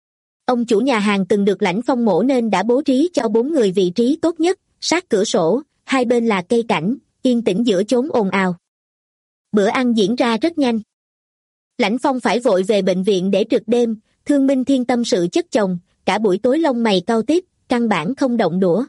Ông chủ nhà hàng từng được Lãnh Phong mổ nên đã bố trí cho bốn người vị trí tốt nhất, sát cửa sổ, hai bên là cây cảnh, yên tĩnh giữa chốn ồn ào. Bữa ăn diễn ra rất nhanh. Lãnh Phong phải vội về bệnh viện để trực đêm, Thương Minh Thiên tâm sự chất chồng, cả buổi tối lông mày cau tít, căn bản không động đũa.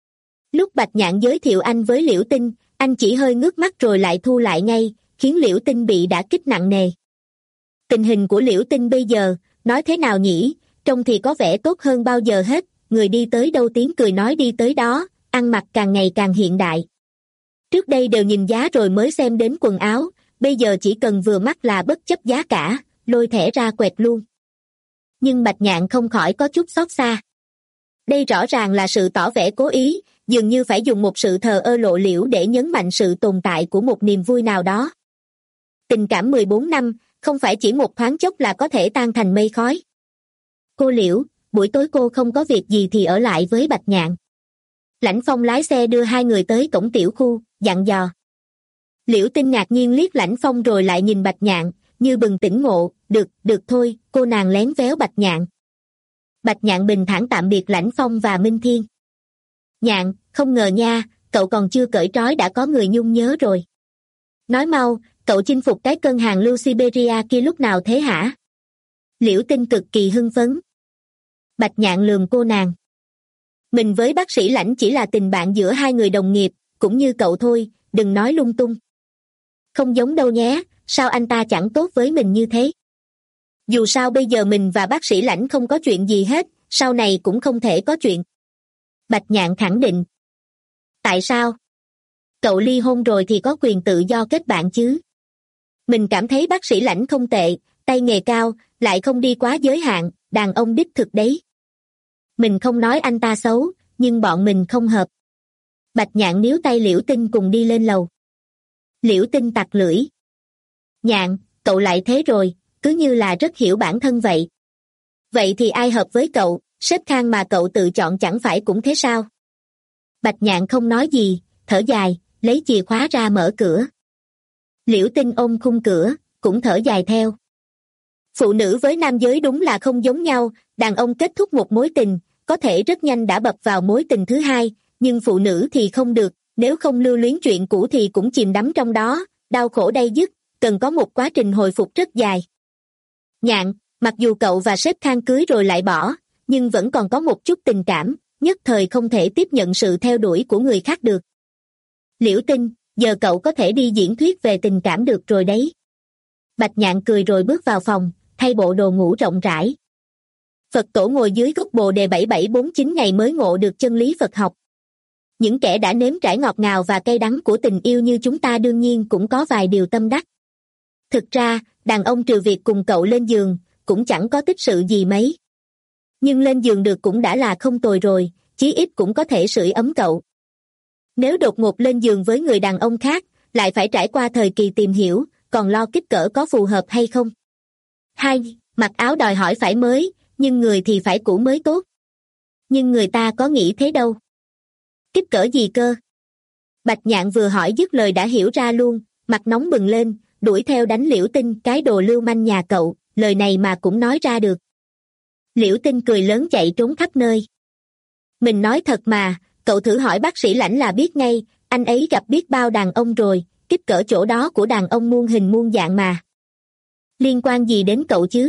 Lúc Bạch Nhạn giới thiệu anh với Liễu Tinh, anh chỉ hơi ngước mắt rồi lại thu lại ngay, khiến Liễu Tinh bị đả kích nặng nề. Tình hình của Liễu Tinh bây giờ, nói thế nào nhỉ, trông thì có vẻ tốt hơn bao giờ hết, người đi tới đâu tiếng cười nói đi tới đó, ăn mặc càng ngày càng hiện đại. Trước đây đều nhìn giá rồi mới xem đến quần áo, bây giờ chỉ cần vừa mắt là bất chấp giá cả, lôi thẻ ra quẹt luôn. Nhưng Bạch Nhạn không khỏi có chút xót xa. Đây rõ ràng là sự tỏ vẻ cố ý, dường như phải dùng một sự thờ ơ lộ liễu để nhấn mạnh sự tồn tại của một niềm vui nào đó. Tình cảm mười bốn năm, không phải chỉ một thoáng chốc là có thể tan thành mây khói. Cô Liễu, buổi tối cô không có việc gì thì ở lại với Bạch Nhạn. Lãnh Phong lái xe đưa hai người tới cổng tiểu khu, dặn dò. Liễu Tinh ngạc nhiên liếc Lãnh Phong rồi lại nhìn Bạch Nhạn, như bừng tỉnh ngộ, được, được thôi, cô nàng lén véo Bạch Nhạn. Bạch Nhạn bình thản tạm biệt Lãnh Phong và Minh Thiên. Nhạn, không ngờ nha, cậu còn chưa cởi trói đã có người nhung nhớ rồi. Nói mau, cậu chinh phục cái cân hàng lưu Siberia kia lúc nào thế hả? Liễu Tinh cực kỳ hưng phấn. Bạch Nhạn lườm cô nàng. Mình với bác sĩ Lãnh chỉ là tình bạn giữa hai người đồng nghiệp, cũng như cậu thôi, đừng nói lung tung. Không giống đâu nhé, sao anh ta chẳng tốt với mình như thế? Dù sao bây giờ mình và bác sĩ Lãnh không có chuyện gì hết, sau này cũng không thể có chuyện. Bạch Nhạn khẳng định. Tại sao? Cậu ly hôn rồi thì có quyền tự do kết bạn chứ. Mình cảm thấy bác sĩ Lãnh không tệ, tay nghề cao, lại không đi quá giới hạn, đàn ông đích thực đấy. Mình không nói anh ta xấu, nhưng bọn mình không hợp. Bạch Nhạn níu tay Liễu Tinh cùng đi lên lầu. Liễu Tinh tặc lưỡi. Nhạn, cậu lại thế rồi, cứ như là rất hiểu bản thân vậy. Vậy thì ai hợp với cậu, sếp Khang mà cậu tự chọn chẳng phải cũng thế sao? Bạch Nhạn không nói gì, thở dài, lấy chìa khóa ra mở cửa. Liễu Tinh ôm khung cửa, cũng thở dài theo. Phụ nữ với nam giới đúng là không giống nhau, đàn ông kết thúc một mối tình, có thể rất nhanh đã bập vào mối tình thứ hai, nhưng phụ nữ thì không được, nếu không lưu luyến chuyện cũ thì cũng chìm đắm trong đó, đau khổ day dứt, cần có một quá trình hồi phục rất dài. Nhạn, mặc dù cậu và sếp Khang cưới rồi lại bỏ, nhưng vẫn còn có một chút tình cảm, nhất thời không thể tiếp nhận sự theo đuổi của người khác được. Liễu Tinh, giờ cậu có thể đi diễn thuyết về tình cảm được rồi đấy. Bạch Nhạn cười rồi bước vào phòng, thay bộ đồ ngủ rộng rãi. Phật tổ ngồi dưới gốc bồ đề bảy bảy bốn chín ngày mới ngộ được chân lý Phật học. Những kẻ đã nếm trải ngọt ngào và cay đắng của tình yêu như chúng ta đương nhiên cũng có vài điều tâm đắc. Thực ra, đàn ông trừ việc cùng cậu lên giường, cũng chẳng có tích sự gì mấy. Nhưng lên giường được cũng đã là không tồi rồi, chí ít cũng có thể sưởi ấm cậu. Nếu đột ngột lên giường với người đàn ông khác, lại phải trải qua thời kỳ tìm hiểu, còn lo kích cỡ có phù hợp hay không. Hai, mặc áo đòi hỏi phải mới, nhưng người thì phải cũ mới tốt. Nhưng người ta có nghĩ thế đâu. Kích cỡ gì cơ? Bạch Nhạn vừa hỏi dứt lời đã hiểu ra luôn, mặt nóng bừng lên, đuổi theo đánh Liễu Tinh, cái đồ lưu manh nhà cậu, lời này mà cũng nói ra được. Liễu Tinh cười lớn chạy trốn khắp nơi. Mình nói thật mà, cậu thử hỏi bác sĩ Lãnh là biết ngay, anh ấy gặp biết bao đàn ông rồi, kích cỡ chỗ đó của đàn ông muôn hình muôn dạng mà. Liên quan gì đến cậu chứ?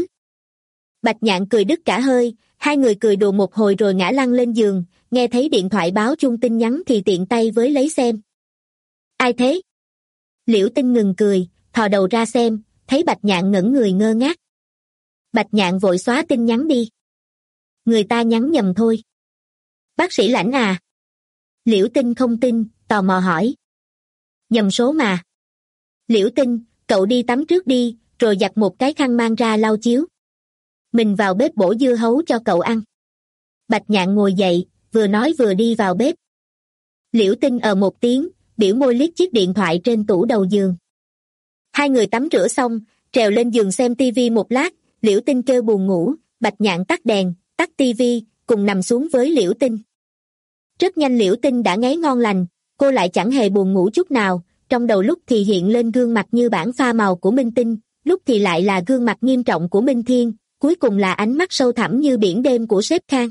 Bạch Nhạn cười đứt cả hơi, hai người cười đùa một hồi rồi ngã lăn lên giường, nghe thấy điện thoại báo chuông tin nhắn thì tiện tay với lấy xem. Ai thế? Liễu Tinh ngừng cười, thò đầu ra xem, thấy Bạch Nhạn ngẩn người ngơ ngác. Bạch Nhạn vội xóa tin nhắn đi. Người ta nhắn nhầm thôi. Bác sĩ Lãnh à? Liễu Tinh không tin, tò mò hỏi. Nhầm số mà. Liễu Tinh, cậu đi tắm trước đi, rồi giặt một cái khăn mang ra lau chiếu. Mình vào bếp bổ dưa hấu cho cậu ăn. Bạch Nhạn ngồi dậy, vừa nói vừa đi vào bếp. Liễu Tinh ờ một tiếng, biểu môi liếc chiếc điện thoại trên tủ đầu giường. Hai người tắm rửa xong, trèo lên giường xem tivi một lát, Liễu Tinh kêu buồn ngủ, Bạch Nhạn tắt đèn, tắt tivi, cùng nằm xuống với Liễu Tinh. Rất nhanh Liễu Tinh đã ngáy ngon lành, cô lại chẳng hề buồn ngủ chút nào, trong đầu lúc thì hiện lên gương mặt như bản pha màu của Minh Tinh, lúc thì lại là gương mặt nghiêm trọng của Minh Thiên, cuối cùng là ánh mắt sâu thẳm như biển đêm của sếp Khang.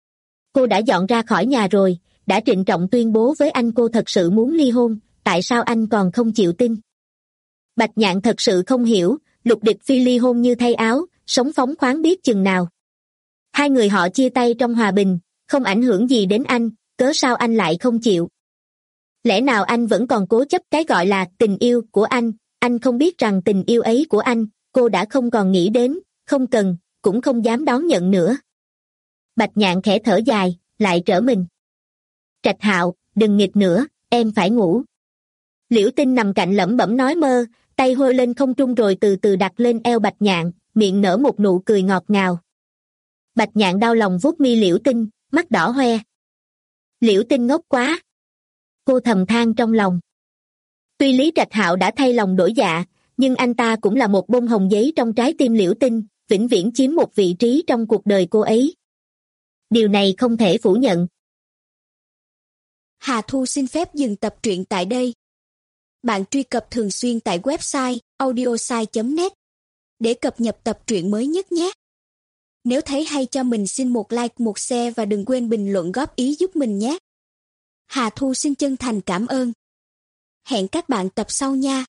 Cô đã dọn ra khỏi nhà rồi, đã trịnh trọng tuyên bố với anh cô thật sự muốn ly hôn, tại sao anh còn không chịu tin? Bạch Nhạn thật sự không hiểu, Lục Địch Phi ly hôn như thay áo, sống phóng khoáng biết chừng nào. Hai người họ chia tay trong hòa bình, không ảnh hưởng gì đến anh, cớ sao anh lại không chịu? Lẽ nào anh vẫn còn cố chấp cái gọi là tình yêu của anh, anh không biết rằng tình yêu ấy của anh, cô đã không còn nghĩ đến, không cần, cũng không dám đón nhận nữa. Bạch Nhạn khẽ thở dài, lại trở mình. Trạch Hạo, đừng nghịch nữa, em phải ngủ. Liễu Tinh nằm cạnh lẩm bẩm nói mơ, tay hôi lên không trung rồi từ từ đặt lên eo Bạch Nhạn, miệng nở một nụ cười ngọt ngào. Bạch Nhạn đau lòng vuốt mi Liễu Tinh, mắt đỏ hoe. Liễu Tinh ngốc quá. Cô thầm than trong lòng. Tuy Lý Trạch Hạo đã thay lòng đổi dạ, nhưng anh ta cũng là một bông hồng giấy trong trái tim Liễu Tinh, vĩnh viễn chiếm một vị trí trong cuộc đời cô ấy. Điều này không thể phủ nhận. Hà Thu xin phép dừng tập truyện tại đây. Bạn truy cập thường xuyên tại website audiosai chấm net để cập nhật tập truyện mới nhất nhé. Nếu thấy hay cho mình xin một like, một share và đừng quên bình luận góp ý giúp mình nhé. Hà Thu xin chân thành cảm ơn. Hẹn các bạn tập sau nha.